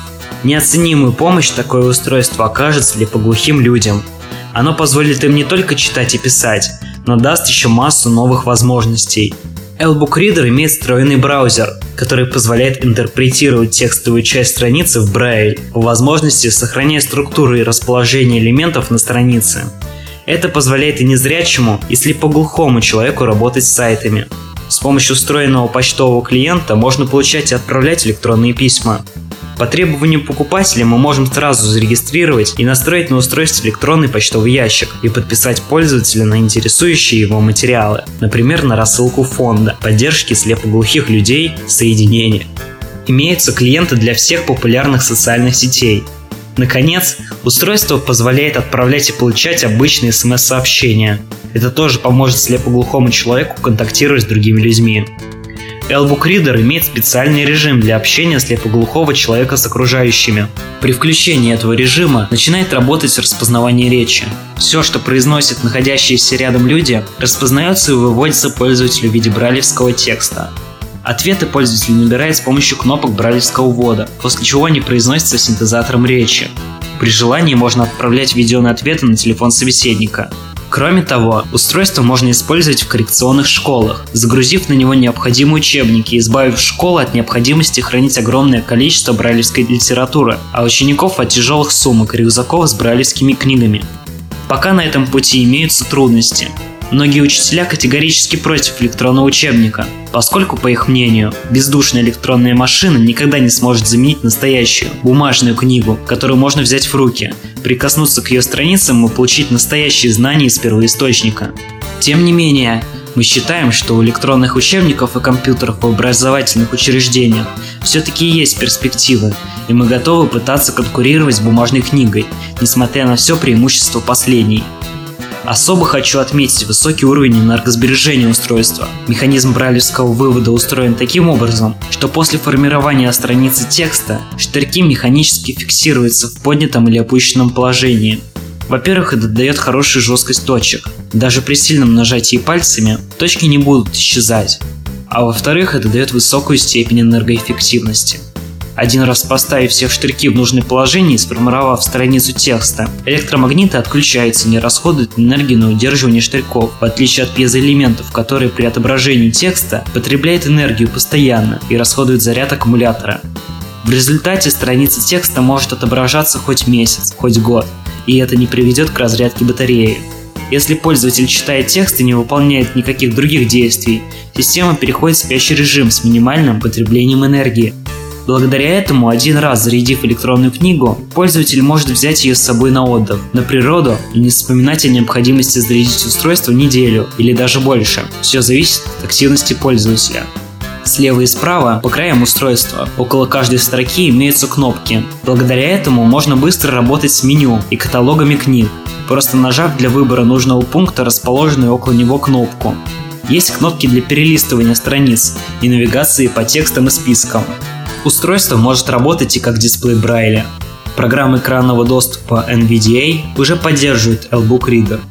Неоценимую помощь такое устройство окажет слепоглухим людям. Оно позволит им не только читать и писать, но даст еще массу новых возможностей. L-Book Reader имеет встроенный браузер, который позволяет интерпретировать текстовую часть страницы в Braille, по возможности сохраняя структуру и расположение элементов на странице. Это позволяет и незрячему, и слепоглухому человеку работать с сайтами. С помощью встроенного почтового клиента можно получать и отправлять электронные письма. По требованию покупателя мы можем сразу зарегистрировать и настроить на устройстве электронный почтовый ящик и подписать пользователя на интересующие его материалы, например, на рассылку фонда поддержки слепоглухих людей «Соединение». Имеются клиенты для всех популярных социальных сетей. Наконец, устройство позволяет отправлять и получать обычные смс-сообщения. Это тоже поможет слепоглухому человеку контактировать с другими людьми. L-Book Reader имеет специальный режим для общения слепоглухого человека с окружающими. При включении этого режима начинает работать распознавание речи. Все, что произносят находящиеся рядом люди, распознается и выводится пользователю в виде брайлевского текста. Ответы пользователь набирает с помощью кнопок брайлевского ввода, после чего они произносятся синтезатором речи. При желании можно отправлять видео ответы на телефон собеседника. Кроме того, устройство можно использовать в коррекционных школах, загрузив на него необходимые учебники и избавив школу от необходимости хранить огромное количество брайлевской литературы, а учеников от тяжелых сумок и рюкзаков с брайлевскими книгами. Пока на этом пути имеются трудности. Многие учителя категорически против электронного учебника, поскольку, по их мнению, бездушная электронная машина никогда не сможет заменить настоящую, бумажную книгу, которую можно взять в руки, прикоснуться к ее страницам и получить настоящие знания из первоисточника. Тем не менее, мы считаем, что у электронных учебников и компьютеров в образовательных учреждениях все-таки есть перспективы, и мы готовы пытаться конкурировать с бумажной книгой, несмотря на все преимущества последней. Особо хочу отметить высокий уровень энергосбережения устройства. Механизм брайлевского вывода устроен таким образом, что после формирования страницы текста штырьки механически фиксируются в поднятом или опущенном положении. Во-первых, это дает хорошую жесткость точек. Даже при сильном нажатии пальцами точки не будут исчезать. А во-вторых, это дает высокую степень энергоэффективности. Один раз поставив все штырьки в нужное положение и сформировав страницу текста, электромагниты отключаются и не расходуют энергию на удерживание штырьков, в отличие от пьезоэлементов, которые при отображении текста потребляют энергию постоянно и расходуют заряд аккумулятора. В результате страница текста может отображаться хоть месяц, хоть год, и это не приведет к разрядке батареи. Если пользователь читает текст и не выполняет никаких других действий, система переходит в спящий режим с минимальным потреблением энергии. Благодаря этому, один раз зарядив электронную книгу, пользователь может взять ее с собой на отдых, на природу и не вспоминать о необходимости зарядить устройство неделю или даже больше. Все зависит от активности пользователя. Слева и справа, по краям устройства, около каждой строки имеются кнопки. Благодаря этому можно быстро работать с меню и каталогами книг, просто нажав для выбора нужного пункта расположенную около него кнопку. Есть кнопки для перелистывания страниц и навигации по текстам и спискам. Устройство может работать и как дисплей Брайля. Программа экранного доступа эн ви ди эй уже поддерживает L-Book Reader. В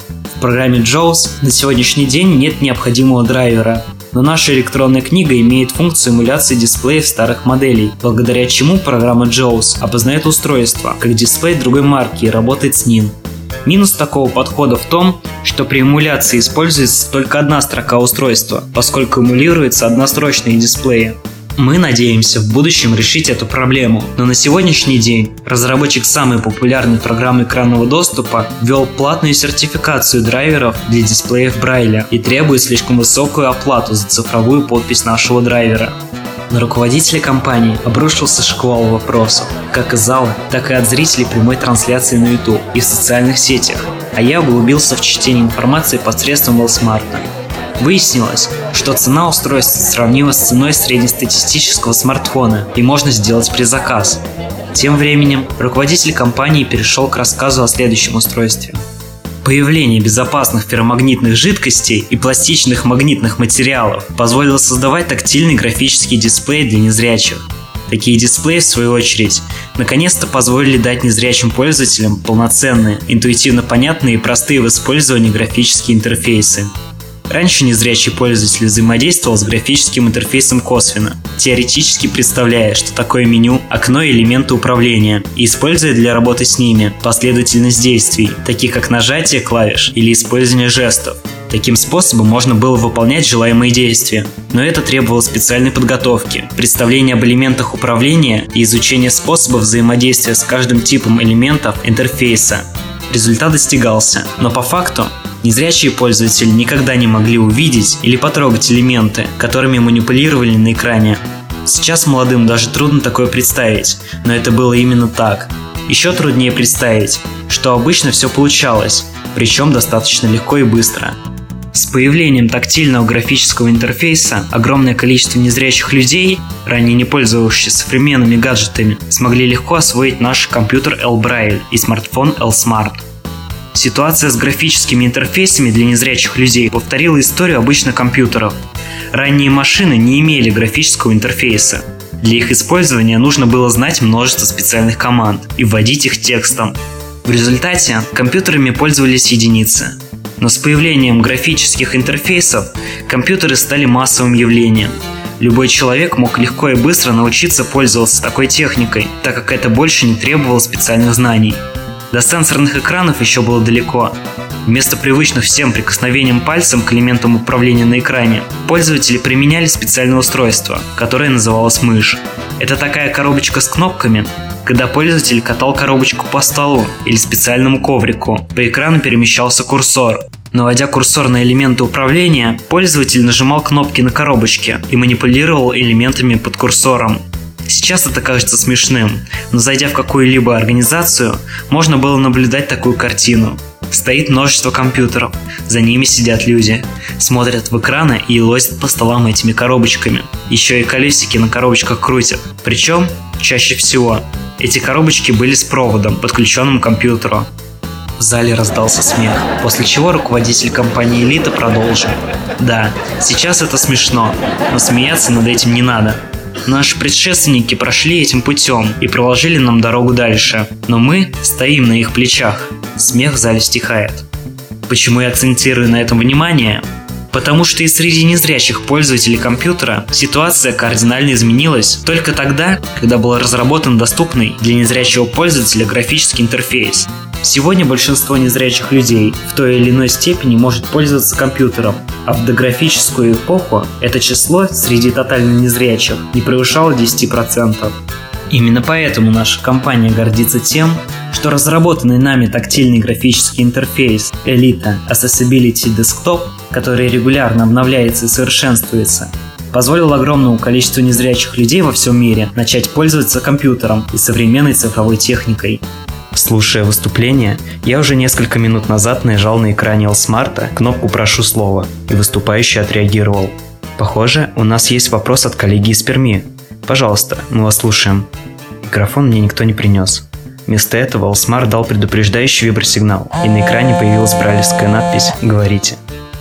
программе джоус на сегодняшний день нет необходимого драйвера, но наша электронная книга имеет функцию эмуляции дисплеев старых моделей, благодаря чему программа джоус опознает устройство как дисплей другой марки и работает с ним. Минус такого подхода в том, что при эмуляции используется только одна строка устройства, поскольку эмулируются однострочные дисплеи. Мы надеемся в будущем решить эту проблему, но на сегодняшний день разработчик самой популярной программы экранного доступа ввел платную сертификацию драйверов для дисплеев Брайля и требует слишком высокую оплату за цифровую подпись нашего драйвера. На руководителя компании обрушился шквал вопросов, как из зала, так и от зрителей прямой трансляции на YouTube и в социальных сетях, а я углубился в чтение информации посредством Элсмарта. Выяснилось, что цена устройства сравнима с ценой среднестатистического смартфона и можно сделать предзаказ. Тем временем руководитель компании перешел к рассказу о следующем устройстве. Появление безопасных ферромагнитных жидкостей и пластичных магнитных материалов позволило создавать тактильный графический дисплей для незрячих. Такие дисплеи, в свою очередь, наконец-то позволили дать незрячим пользователям полноценные, интуитивно понятные и простые в использовании графические интерфейсы. Раньше незрячий пользователь взаимодействовал с графическим интерфейсом косвенно, теоретически представляя, что такое меню, окно и элементы управления, и используя для работы с ними последовательность действий, таких как нажатие клавиш или использование жестов. Таким способом можно было выполнять желаемые действия, но это требовало специальной подготовки, представления об элементах управления и изучения способов взаимодействия с каждым типом элементов интерфейса. Результат достигался, но по факту незрячие пользователи никогда не могли увидеть или потрогать элементы, которыми манипулировали на экране. Сейчас молодым даже трудно такое представить, но это было именно так. Еще труднее представить, что обычно все получалось, причем достаточно легко и быстро. С появлением тактильного графического интерфейса огромное количество незрячих людей, ранее не пользовавшихся современными гаджетами, смогли легко освоить наш компьютер L-Braille и смартфон L-Smart. Ситуация с графическими интерфейсами для незрячих людей повторила историю обычных компьютеров. Ранние машины не имели графического интерфейса. Для их использования нужно было знать множество специальных команд и вводить их текстом. В результате компьютерами пользовались единицы. Но с появлением графических интерфейсов компьютеры стали массовым явлением. Любой человек мог легко и быстро научиться пользоваться такой техникой, так как это больше не требовало специальных знаний. До сенсорных экранов еще было далеко. Вместо привычных всем прикосновением пальцем к элементам управления на экране, пользователи применяли специальное устройство, которое называлось мышь. Это такая коробочка с кнопками, когда пользователь катал коробочку по столу или специальному коврику, по экрану перемещался курсор. Наводя курсор на элементы управления, пользователь нажимал кнопки на коробочке и манипулировал элементами под курсором. Сейчас это кажется смешным, но зайдя в какую-либо организацию, можно было наблюдать такую картину. Стоит множество компьютеров, за ними сидят люди, смотрят в экраны и лозят по столам этими коробочками. Еще и колесики на коробочках крутят. Причем, чаще всего, эти коробочки были с проводом, подключенным к компьютеру. В зале раздался смех, после чего руководитель компании «Элита» продолжил. Да, сейчас это смешно, но смеяться над этим не надо. Наши предшественники прошли этим путем и проложили нам дорогу дальше, но мы стоим на их плечах. Смех в зале стихает. Почему я акцентирую на этом внимание? Потому что и среди незрячих пользователей компьютера ситуация кардинально изменилась только тогда, когда был разработан доступный для незрячего пользователя графический интерфейс. Сегодня большинство незрячих людей в той или иной степени может пользоваться компьютером, а в дографическую эпоху это число среди тотально незрячих не превышало десять процентов. Именно поэтому наша компания гордится тем, что разработанный нами тактильный графический интерфейс Elita Accessibility Desktop, который регулярно обновляется и совершенствуется, позволил огромному количеству незрячих людей во всем мире начать пользоваться компьютером и современной цифровой техникой. Слушая выступление, я уже несколько минут назад нажал на экране Элсмарта кнопку «Прошу слова», и выступающий отреагировал. Похоже, у нас есть вопрос от коллеги из Перми. Пожалуйста, мы вас слушаем. Микрофон мне никто не принес. Вместо этого Элсмарт дал предупреждающий вибросигнал, и на экране появилась брайлевская надпись «Говорите».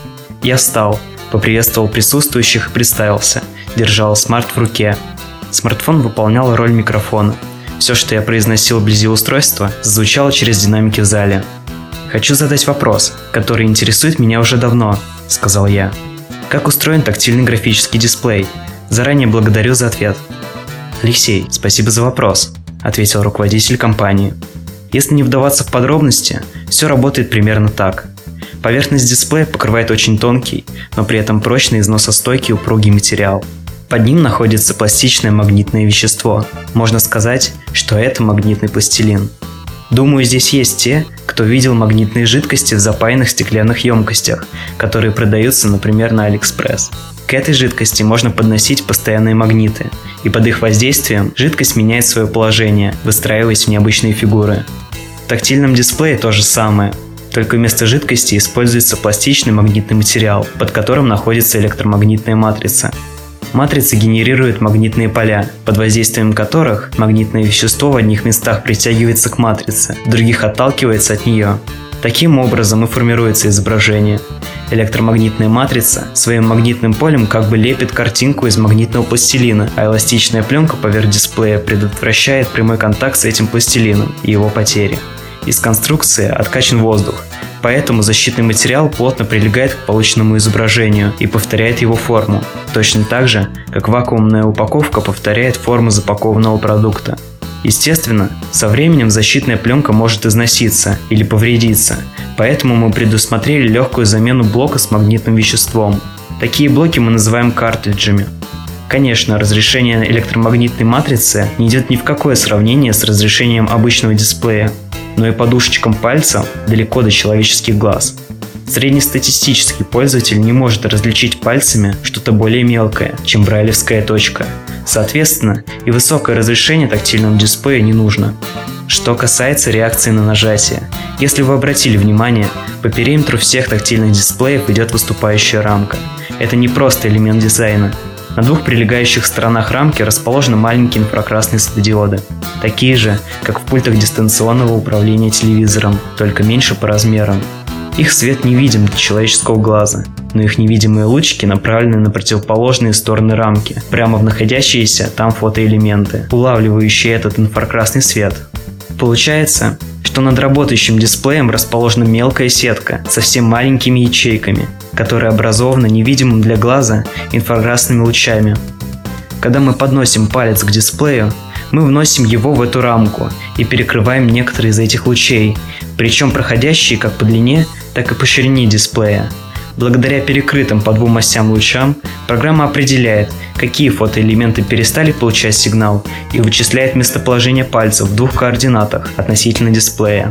Я встал, поприветствовал присутствующих и представился, держа Элсмарт в руке. Смартфон выполнял роль микрофона. Все, что я произносил вблизи устройства, звучало через динамики в зале. «Хочу задать вопрос, который интересует меня уже давно», – сказал я. «Как устроен тактильный графический дисплей? Заранее благодарю за ответ». «Алексей, спасибо за вопрос», – ответил руководитель компании. «Если не вдаваться в подробности, все работает примерно так. Поверхность дисплея покрывает очень тонкий, но при этом прочный, износостойкий, упругий материал. Под ним находится пластичное магнитное вещество. Можно сказать, что это магнитный пластилин. Думаю, здесь есть те, кто видел магнитные жидкости в запаянных стеклянных емкостях, которые продаются, например, на Алиэкспресс. К этой жидкости можно подносить постоянные магниты, и под их воздействием жидкость меняет свое положение, выстраиваясь в необычные фигуры. В тактильном дисплее то же самое, только вместо жидкости используется пластичный магнитный материал, под которым находится электромагнитная матрица. Матрица генерирует магнитные поля, под воздействием которых магнитное вещество в одних местах притягивается к матрице, в других отталкивается от нее. Таким образом и формируется изображение. Электромагнитная матрица своим магнитным полем как бы лепит картинку из магнитного пластилина, а эластичная пленка поверх дисплея предотвращает прямой контакт с этим пластилином и его потери. Из конструкции откачан воздух, поэтому защитный материал плотно прилегает к полученному изображению и повторяет его форму, точно так же, как вакуумная упаковка повторяет форму запакованного продукта. Естественно, со временем защитная пленка может износиться или повредиться, поэтому мы предусмотрели легкую замену блока с магнитным веществом. Такие блоки мы называем картриджами. Конечно, разрешение электромагнитной матрицы не идет ни в какое сравнение с разрешением обычного дисплея, но и подушечкам пальца далеко до человеческих глаз. Среднестатистический пользователь не может различить пальцами что-то более мелкое, чем брайлевская точка. Соответственно, и высокое разрешение тактильного дисплея не нужно. Что касается реакции на нажатие. Если вы обратили внимание, по периметру всех тактильных дисплеев идет выступающая рамка. Это не просто элемент дизайна. На двух прилегающих сторонах рамки расположены маленькие инфракрасные светодиоды, такие же, как в пультах дистанционного управления телевизором, только меньше по размерам. Их свет не видим для человеческого глаза, но их невидимые лучики направлены на противоположные стороны рамки, прямо в находящиеся там фотоэлементы, улавливающие этот инфракрасный свет. Получается, что над работающим дисплеем расположена мелкая сетка со совсем маленькими ячейками, которая образована невидимым для глаза инфракрасными лучами. Когда мы подносим палец к дисплею, мы вносим его в эту рамку и перекрываем некоторые из этих лучей, причем проходящие как по длине, так и по ширине дисплея. Благодаря перекрытым по двум осям лучам, программа определяет, какие фотоэлементы перестали получать сигнал, и вычисляет местоположение пальца в двух координатах относительно дисплея.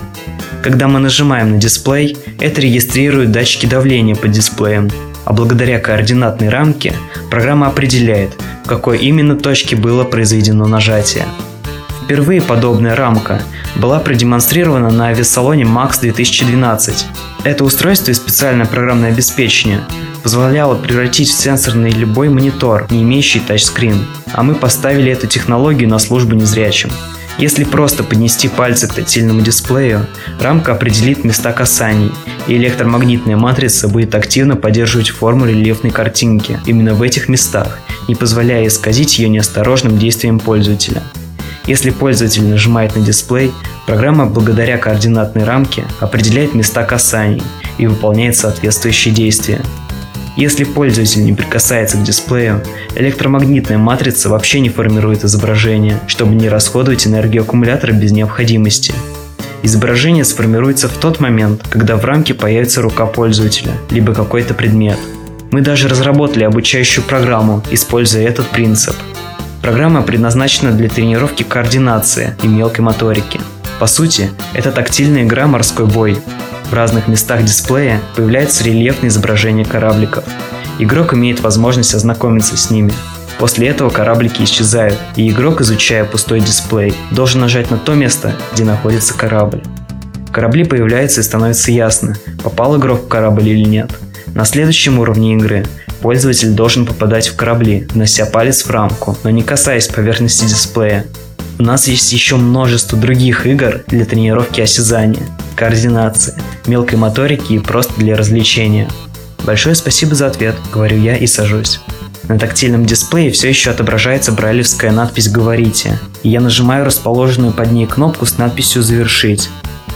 Когда мы нажимаем на дисплей, это регистрирует датчики давления под дисплеем, а благодаря координатной рамке программа определяет, в какой именно точке было произведено нажатие. Впервые подобная рамка была продемонстрирована на авиасалоне макс две тысячи двенадцать. Это устройство и специальное программное обеспечение позволяло превратить в сенсорный любой монитор, не имеющий тачскрин, а мы поставили эту технологию на службу незрячим. Если просто поднести пальцы к тактильному дисплею, рамка определит места касаний, и электромагнитная матрица будет активно поддерживать форму рельефной картинки именно в этих местах, не позволяя исказить ее неосторожным действием пользователя. Если пользователь нажимает на дисплей, программа благодаря координатной рамке определяет места касаний и выполняет соответствующие действия. Если пользователь не прикасается к дисплею, электромагнитная матрица вообще не формирует изображение, чтобы не расходовать энергию аккумулятора без необходимости. Изображение сформируется в тот момент, когда в рамке появится рука пользователя, либо какой-то предмет. Мы даже разработали обучающую программу, используя этот принцип. Программа предназначена для тренировки координации и мелкой моторики. По сути, это тактильная игра «Морской бой». В разных местах дисплея появляется рельефное изображение корабликов. Игрок имеет возможность ознакомиться с ними. После этого кораблики исчезают, и игрок, изучая пустой дисплей, должен нажать на то место, где находится корабль. Корабли появляются и становится ясно, попал игрок в корабль или нет. На следующем уровне игры пользователь должен попадать в корабли, внося палец в рамку, но не касаясь поверхности дисплея. У нас есть еще множество других игр для тренировки осязания, координации, мелкой моторики и просто для развлечения. Большое спасибо за ответ, говорю я и сажусь. На тактильном дисплее все еще отображается брайлевская надпись «Говорите», и я нажимаю расположенную под ней кнопку с надписью «Завершить».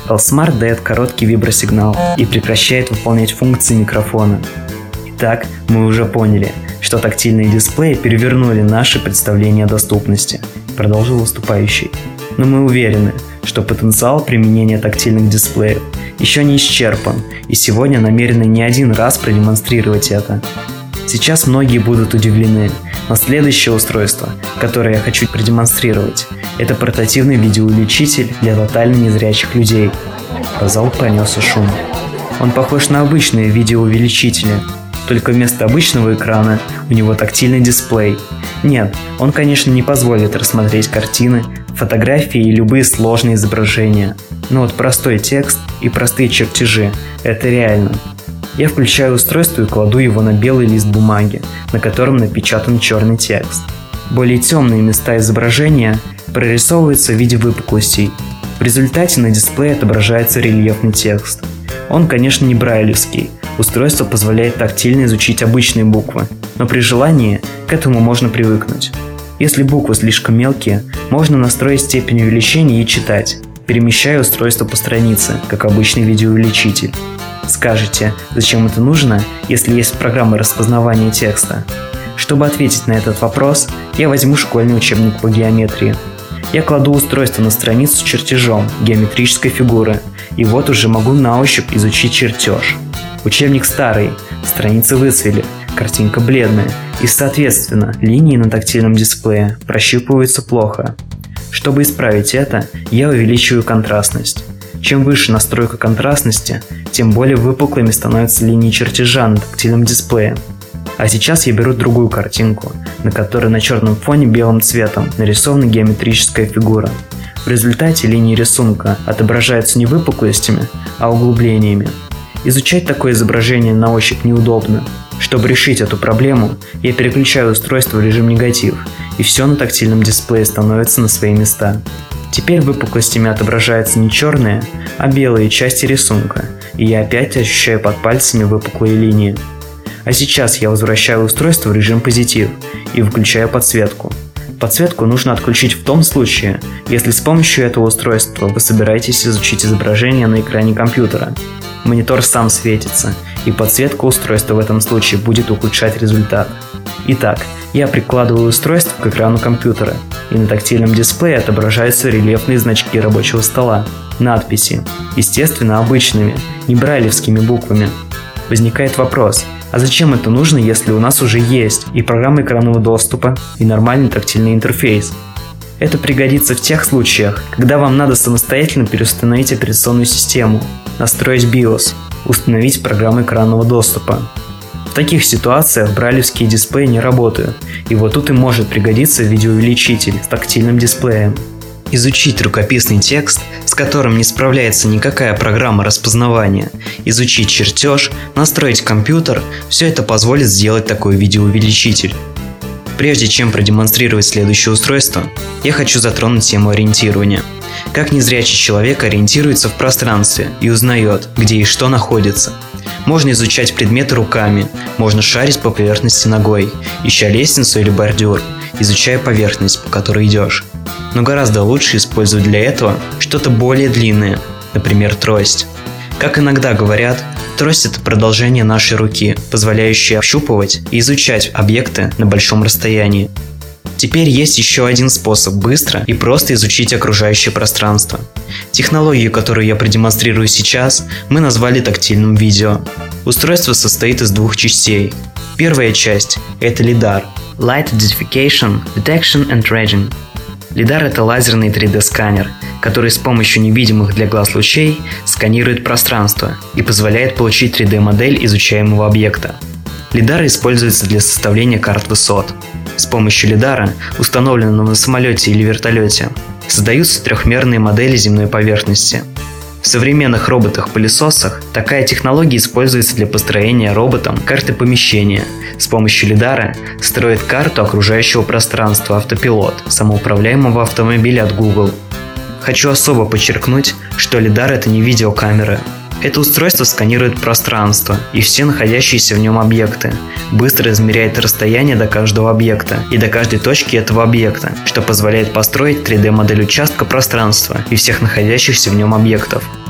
L-Smart дает короткий вибросигнал и прекращает выполнять функции микрофона. Итак, мы уже поняли, что тактильные дисплеи перевернули наши представления о доступности, продолжил выступающий. Но мы уверены, что потенциал применения тактильных дисплеев еще не исчерпан, и сегодня намерены не один раз продемонстрировать это. Сейчас многие будут удивлены, но следующее устройство, которое я хочу продемонстрировать, это портативный видеоувеличитель для тотально незрячих людей. По залу пронесся шум. Он похож на обычные видеоувеличители, только вместо обычного экрана у него тактильный дисплей. Нет, он, конечно, не позволит рассмотреть картины, фотографии и любые сложные изображения. Но вот простой текст и простые чертежи – это реально. Я включаю устройство и кладу его на белый лист бумаги, на котором напечатан черный текст. Более темные места изображения прорисовываются в виде выпуклостей. В результате на дисплее отображается рельефный текст. Он, конечно, не брайлевский. Устройство позволяет тактильно изучить обычные буквы, но при желании к этому можно привыкнуть. Если буквы слишком мелкие, можно настроить степень увеличения и читать, перемещая устройство по странице, как обычный видеоувеличитель. Скажете, зачем это нужно, если есть программы распознавания текста? Чтобы ответить на этот вопрос, я возьму школьный учебник по геометрии. Я кладу устройство на страницу с чертежом геометрической фигуры, и вот уже могу на ощупь изучить чертеж. Учебник старый, страницы выцвели, картинка бледная, и, соответственно, линии на тактильном дисплее прощупываются плохо. Чтобы исправить это, я увеличиваю контрастность. Чем выше настройка контрастности, тем более выпуклыми становятся линии чертежа на тактильном дисплее. А сейчас я беру другую картинку, на которой на черном фоне белым цветом нарисована геометрическая фигура. В результате линии рисунка отображаются не выпуклостями, а углублениями. Изучать такое изображение на ощупь неудобно. Чтобы решить эту проблему, я переключаю устройство в режим негатив, и все на тактильном дисплее становится на свои места. Теперь выпуклостями отображаются не черные, а белые части рисунка, и я опять ощущаю под пальцами выпуклые линии. А сейчас я возвращаю устройство в режим позитив и выключаю подсветку. Подсветку нужно отключить в том случае, если с помощью этого устройства вы собираетесь изучить изображение на экране компьютера. Монитор сам светится, и подсветка устройства в этом случае будет ухудшать результат. Итак, я прикладываю устройство к экрану компьютера, и на тактильном дисплее отображаются рельефные значки рабочего стола, надписи, естественно, обычными, не брайлевскими буквами. Возникает вопрос, а зачем это нужно, если у нас уже есть и программа экранного доступа, и нормальный тактильный интерфейс? Это пригодится в тех случаях, когда вам надо самостоятельно переустановить операционную систему, настроить биос, установить программу экранного доступа. В таких ситуациях брайлевские дисплеи не работают, и вот тут и может пригодиться видеоувеличитель с тактильным дисплеем. Изучить рукописный текст, с которым не справляется никакая программа распознавания, изучить чертеж, настроить компьютер – все это позволит сделать такой видеоувеличитель. Прежде чем продемонстрировать следующее устройство, я хочу затронуть тему ориентирования. Как незрячий человек ориентируется в пространстве и узнает, где и что находится. Можно изучать предметы руками, можно шарить по поверхности ногой, ища лестницу или бордюр, изучая поверхность, по которой идешь. Но гораздо лучше использовать для этого что-то более длинное, например, трость. Как иногда говорят, трость – это продолжение нашей руки, позволяющее ощупывать и изучать объекты на большом расстоянии. Теперь есть еще один способ быстро и просто изучить окружающее пространство. Технологию, которую я продемонстрирую сейчас, мы назвали тактильным видео. Устройство состоит из двух частей. Первая часть – это лидар – Light Identification, Detection and Tracking. Лидар – это лазерный три дэ сканер, который с помощью невидимых для глаз лучей сканирует пространство и позволяет получить три дэ модель изучаемого объекта. Лидар используется для составления карт высот. С помощью лидара, установленного на самолете или вертолете, создаются трехмерные модели земной поверхности. В современных роботах-пылесосах такая технология используется для построения роботом карты помещения. С помощью лидара строит карту окружающего пространства автопилот самоуправляемого автомобиля от Google. Хочу особо подчеркнуть, что лидар – это не видеокамера. Это устройство сканирует пространство и все находящиеся в нем объекты, быстро измеряет расстояние до каждого объекта и до каждой точки этого объекта, что позволяет построить три дэ модель участка пространства и всех находящихся в нем объектов.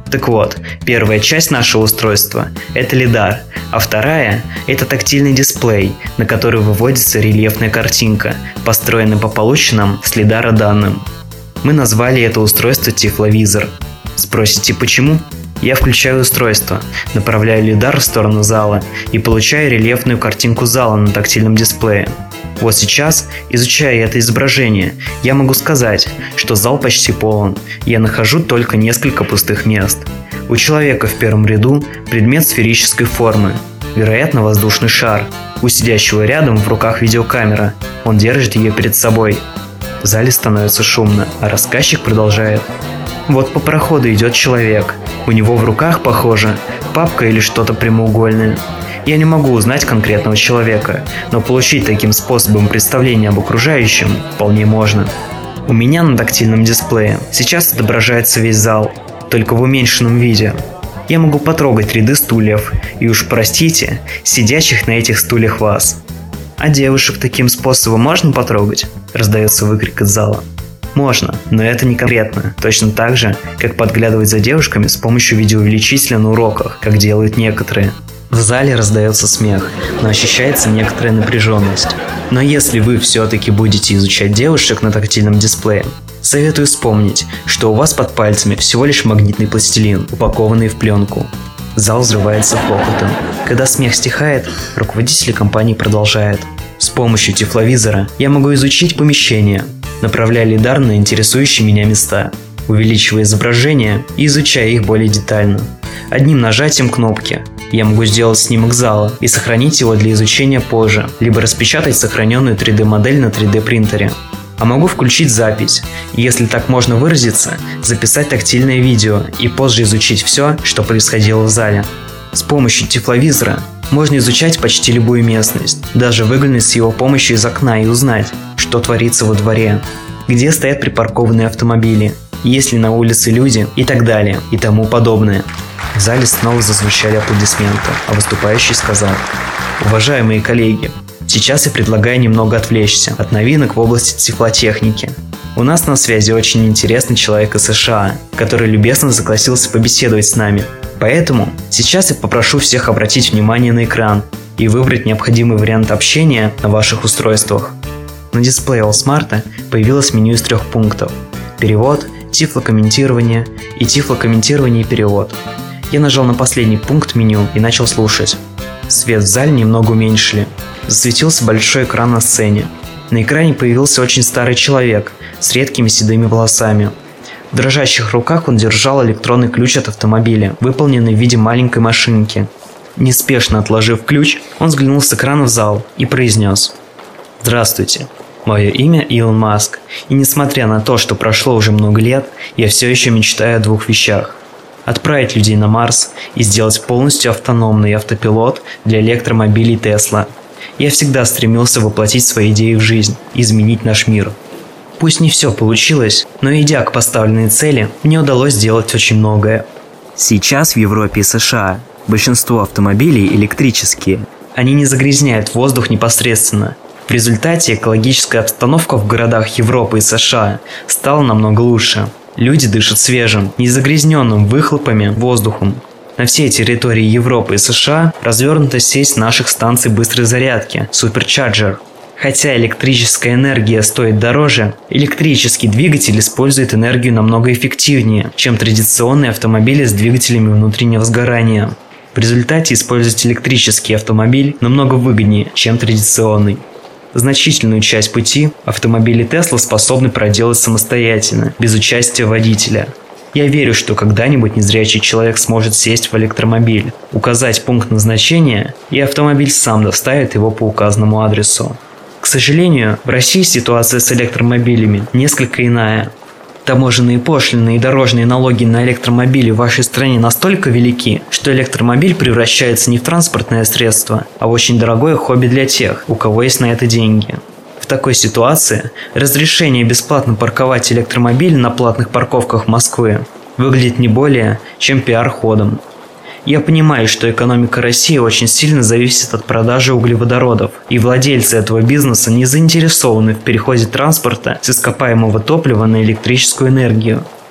Так вот, первая часть нашего устройства – это лидар, а вторая – это тактильный дисплей, на который выводится рельефная картинка, построенная по полученным с лидара данным. Мы назвали это устройство тифловизор. Спросите, почему? Я включаю устройство, направляю лидар в сторону зала и получаю рельефную картинку зала на тактильном дисплее. Вот сейчас, изучая это изображение, я могу сказать, что зал почти полон, я нахожу только несколько пустых мест. У человека в первом ряду предмет сферической формы, вероятно, воздушный шар. У сидящего рядом в руках видеокамера, он держит ее перед собой. В зале становится шумно, а рассказчик продолжает. Вот по проходу идет человек. У него в руках, похоже, папка или что-то прямоугольное. Я не могу узнать конкретного человека, но получить таким способом представление об окружающем вполне можно. У меня на тактильном дисплее сейчас отображается весь зал, только в уменьшенном виде. Я могу потрогать ряды стульев, и уж простите, сидящих на этих стульях вас. А девушек таким способом можно потрогать? Раздается выкрик из зала. Можно, но это не конкретно, точно так же, как подглядывать за девушками с помощью видеоувеличителя на уроках, как делают некоторые. В зале раздается смех, но ощущается некоторая напряженность. Но если вы все-таки будете изучать девушек на тактильном дисплее, советую вспомнить, что у вас под пальцами всего лишь магнитный пластилин, упакованный в пленку. Зал взрывается хохотом. Когда смех стихает, руководитель компании продолжает. С помощью тифловизора я могу изучить помещение, направляя лидар на интересующие меня места, увеличивая изображение и изучая их более детально. Одним нажатием кнопки я могу сделать снимок зала и сохранить его для изучения позже, либо распечатать сохраненную три дэ модель на три дэ принтере. А могу включить запись, и, если так можно выразиться, записать тактильное видео и позже изучить все, что происходило в зале. С помощью тифловизора можно изучать почти любую местность, даже выглянуть с его помощью из окна и узнать, что творится во дворе, где стоят припаркованные автомобили, есть ли на улице люди и так далее и тому подобное. В зале снова зазвучали аплодисменты, а выступающий сказал: «Уважаемые коллеги, сейчас я предлагаю немного отвлечься от новинок в области тифлотехники. У нас на связи очень интересный человек из США, который любезно согласился побеседовать с нами. Поэтому сейчас я попрошу всех обратить внимание на экран и выбрать необходимый вариант общения на ваших устройствах». На дисплее Allsmart появилось меню из трех пунктов: перевод, тифлокомментирование и тифлокомментирование и перевод. Я нажал на последний пункт меню и начал слушать. Свет в зале немного уменьшили. Засветился большой экран на сцене. На экране появился очень старый человек с редкими седыми волосами. В дрожащих руках он держал электронный ключ от автомобиля, выполненный в виде маленькой машинки. Неспешно отложив ключ, он взглянул с экрана в зал и произнес: «Здравствуйте, мое имя Илон Маск, и несмотря на то, что прошло уже много лет, я все еще мечтаю о двух вещах: отправить людей на Марс и сделать полностью автономный автопилот для электромобилей Tesla. Я всегда стремился воплотить свои идеи в жизнь, изменить наш мир. Пусть не все получилось, но идя к поставленной цели, мне удалось сделать очень многое». Сейчас в Европе и США большинство автомобилей электрические. Они не загрязняют воздух непосредственно. В результате экологическая обстановка в городах Европы и США стала намного лучше. Люди дышат свежим, незагрязненным выхлопами воздухом. На всей территории Европы и США развернута сеть наших станций быстрой зарядки Supercharger. Хотя электрическая энергия стоит дороже, электрический двигатель использует энергию намного эффективнее, чем традиционные автомобили с двигателями внутреннего сгорания. В результате использовать электрический автомобиль намного выгоднее, чем традиционный. Значительную часть пути автомобили Tesla способны проделать самостоятельно, без участия водителя. Я верю, что когда-нибудь незрячий человек сможет сесть в электромобиль, указать пункт назначения, и автомобиль сам доставит его по указанному адресу. К сожалению, в России ситуация с электромобилями несколько иная. Таможенные пошлины и дорожные налоги на электромобили в вашей стране настолько велики, что электромобиль превращается не в транспортное средство, а в очень дорогое хобби для тех, у кого есть на это деньги. В такой ситуации разрешение бесплатно парковать электромобиль на платных парковках Москвы выглядит не более чем пиар-ходом. Я понимаю, что экономика России очень сильно зависит от продажи углеводородов, и владельцы этого бизнеса не заинтересованы в переходе транспорта с ископаемого топлива на электрическую энергию.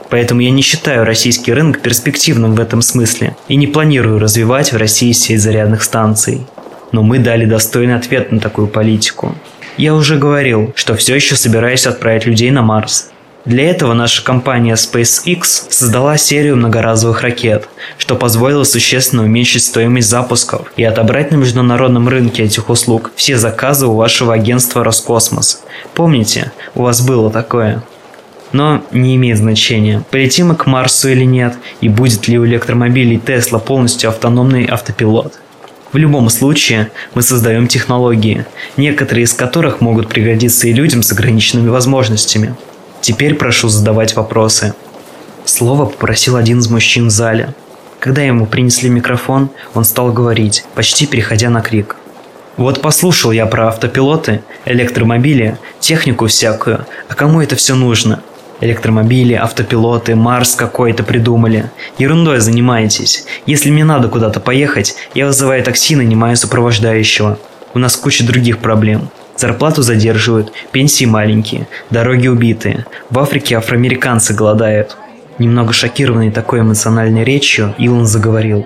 Поэтому я не считаю российский рынок перспективным в этом смысле и не планирую развивать в России сеть зарядных станций. Но мы дали достойный ответ на такую политику. Я уже говорил, что все еще собираюсь отправить людей на Марс. Для этого наша компания SpaceX создала серию многоразовых ракет, что позволило существенно уменьшить стоимость запусков и отобрать на международном рынке этих услуг все заказы у вашего агентства Роскосмос. Помните, у вас было такое? Но не имеет значения, полетим мы к Марсу или нет, и будет ли у электромобилей Tesla полностью автономный автопилот. В любом случае, мы создаем технологии, некоторые из которых могут пригодиться и людям с ограниченными возможностями. Теперь прошу задавать вопросы. Слово попросил один из мужчин в зале. Когда ему принесли микрофон, он стал говорить, почти переходя на крик. Вот послушал я про автопилоты, электромобили, технику всякую, а кому это все нужно? Электромобили, автопилоты, Марс какой-то придумали. Ерундой занимаетесь. Если мне надо куда-то поехать, я вызываю такси, нанимаю сопровождающего. У нас куча других проблем. Зарплату задерживают, пенсии маленькие, дороги убитые. В Африке афроамериканцы голодают. Немного шокированный такой эмоциональной речью, Илон заговорил.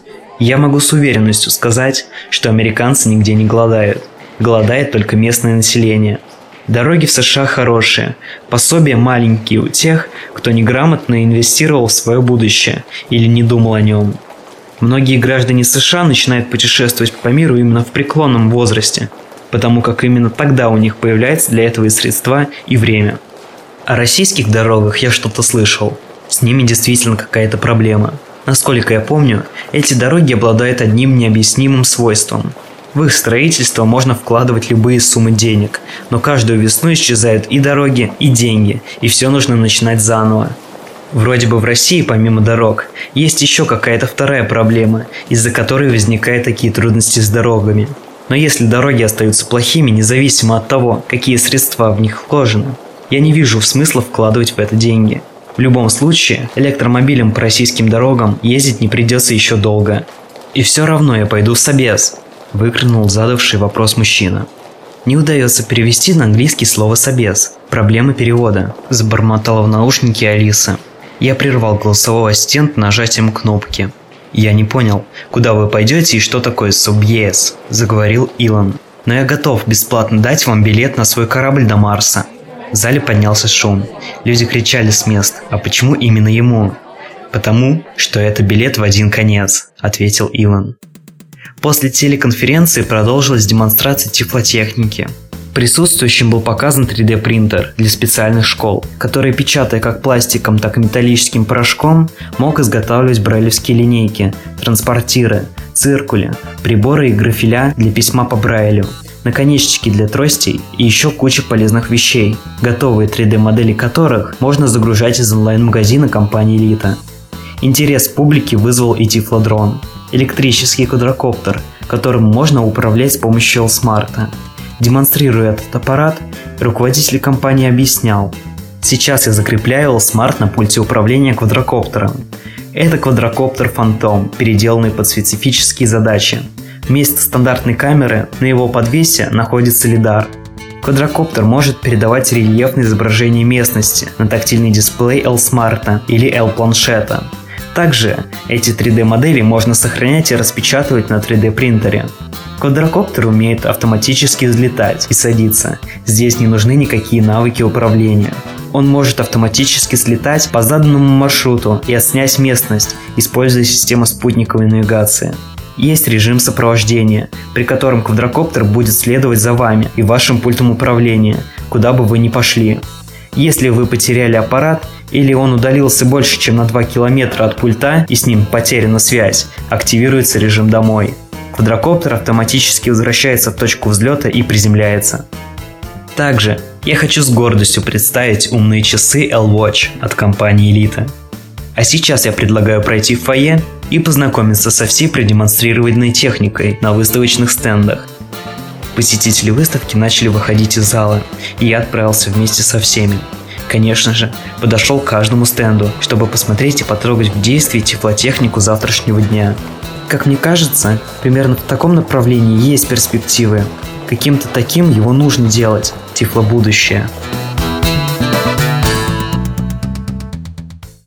Я могу с уверенностью сказать, что американцы нигде не голодают. Голодает только местное население. Дороги в США хорошие, пособия маленькие у тех, кто неграмотно инвестировал в свое будущее или не думал о нем. Многие граждане США начинают путешествовать по миру именно в преклонном возрасте, потому как именно тогда у них появляются для этого и средства, и время. О российских дорогах я что-то слышал. С ними действительно какая-то проблема. Насколько я помню, эти дороги обладают одним необъяснимым свойством. В их строительство можно вкладывать любые суммы денег, но каждую весну исчезают и дороги, и деньги, и все нужно начинать заново. Вроде бы в России, помимо дорог, есть еще какая-то вторая проблема, из-за которой возникают такие трудности с дорогами. Но если дороги остаются плохими, независимо от того, какие средства в них вложены, я не вижу смысла вкладывать в это деньги. В любом случае, электромобилем по российским дорогам ездить не придется еще долго. И все равно я пойду в собес. Выкрикнул задавший вопрос мужчина. Не удается перевести на английский слово «собес». Проблема перевода. Забормотала в наушнике Алиса. Я прервал голосового ассистента нажатием кнопки. Я не понял, куда вы пойдете и что такое «собес», заговорил Илон. Но я готов бесплатно дать вам билет на свой корабль до Марса. В зале поднялся шум. Люди кричали с мест. А почему именно ему? Потому, что это билет в один конец, ответил Илон. После телеконференции продолжилась демонстрация тифлотехники. Присутствующим был показан три дэ принтер для специальных школ, который, печатая как пластиком, так и металлическим порошком, мог изготавливать брайлевские линейки, транспортиры, циркули, приборы и графеля для письма по Брайлю, наконечники для тростей и еще куча полезных вещей, готовые три дэ модели которых можно загружать из онлайн-магазина компании Elita. Интерес публики вызвал и тифлодрон – электрический квадрокоптер, которым можно управлять с помощью L-Smart. Демонстрируя этот аппарат, руководитель компании объяснял: «Сейчас я закрепляю L-Smart на пульте управления квадрокоптером. Это квадрокоптер Phantom, переделанный под специфические задачи. Вместо стандартной камеры на его подвесе находится лидар. Квадрокоптер может передавать рельефное изображение местности на тактильный дисплей L-Smart или L-планшета. Также эти три дэ модели можно сохранять и распечатывать на три дэ принтере. Квадрокоптер умеет автоматически взлетать и садиться. Здесь не нужны никакие навыки управления. Он может автоматически слетать по заданному маршруту и отснять местность, используя систему спутниковой навигации. Есть режим сопровождения, при котором квадрокоптер будет следовать за вами и вашим пультом управления, куда бы вы ни пошли. Если вы потеряли аппарат или он удалился больше, чем на два километра от пульта и с ним потеряна связь, активируется режим «Домой». Квадрокоптер автоматически возвращается в точку взлета и приземляется. Также я хочу с гордостью представить умные часы L-Watch от компании Elita. А сейчас я предлагаю пройти в фойе и познакомиться со всей продемонстрированной техникой на выставочных стендах. Посетители выставки начали выходить из зала, и я отправился вместе со всеми. Конечно же, подошел к каждому стенду, чтобы посмотреть и потрогать в действии тифлотехнику завтрашнего дня. Как мне кажется, примерно в таком направлении есть перспективы. Каким-то таким его нужно делать, тифлобудущее.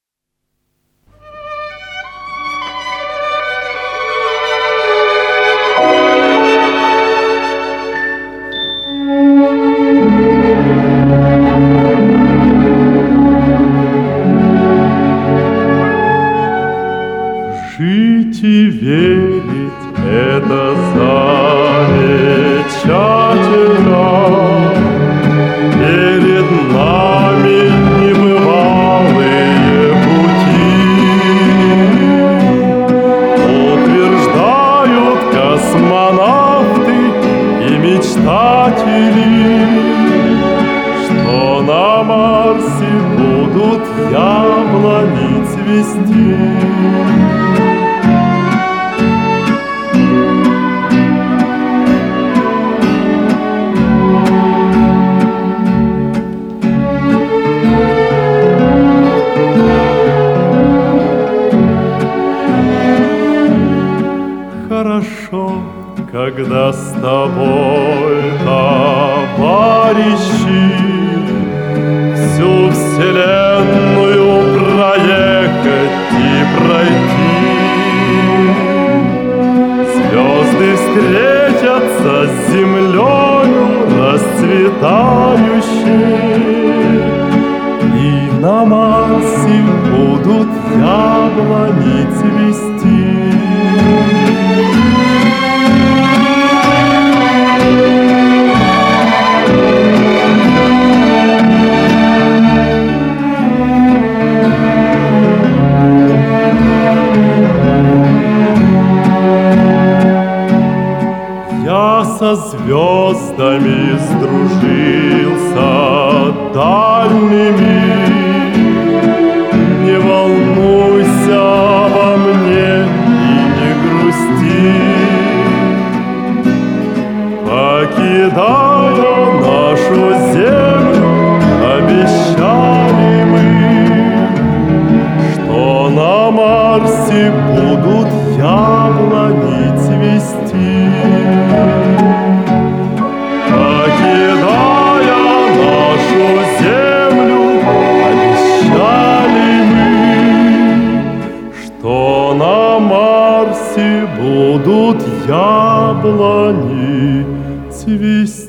яблони цвести. Хорошо, когда с тобой, товарищи, всю вселенную проехать и пройти. Звезды встретятся с землею расцветающей, и на Марсе будут яблони цвести. Я со звездами сдружился дальними. Не волнуйся обо мне и не грусти. Покидая нашу землю, обещали мы, что на Марсе будут яблони цвести. Покидая нашу землю, обещали мы, что на Марсе будут яблони цвести.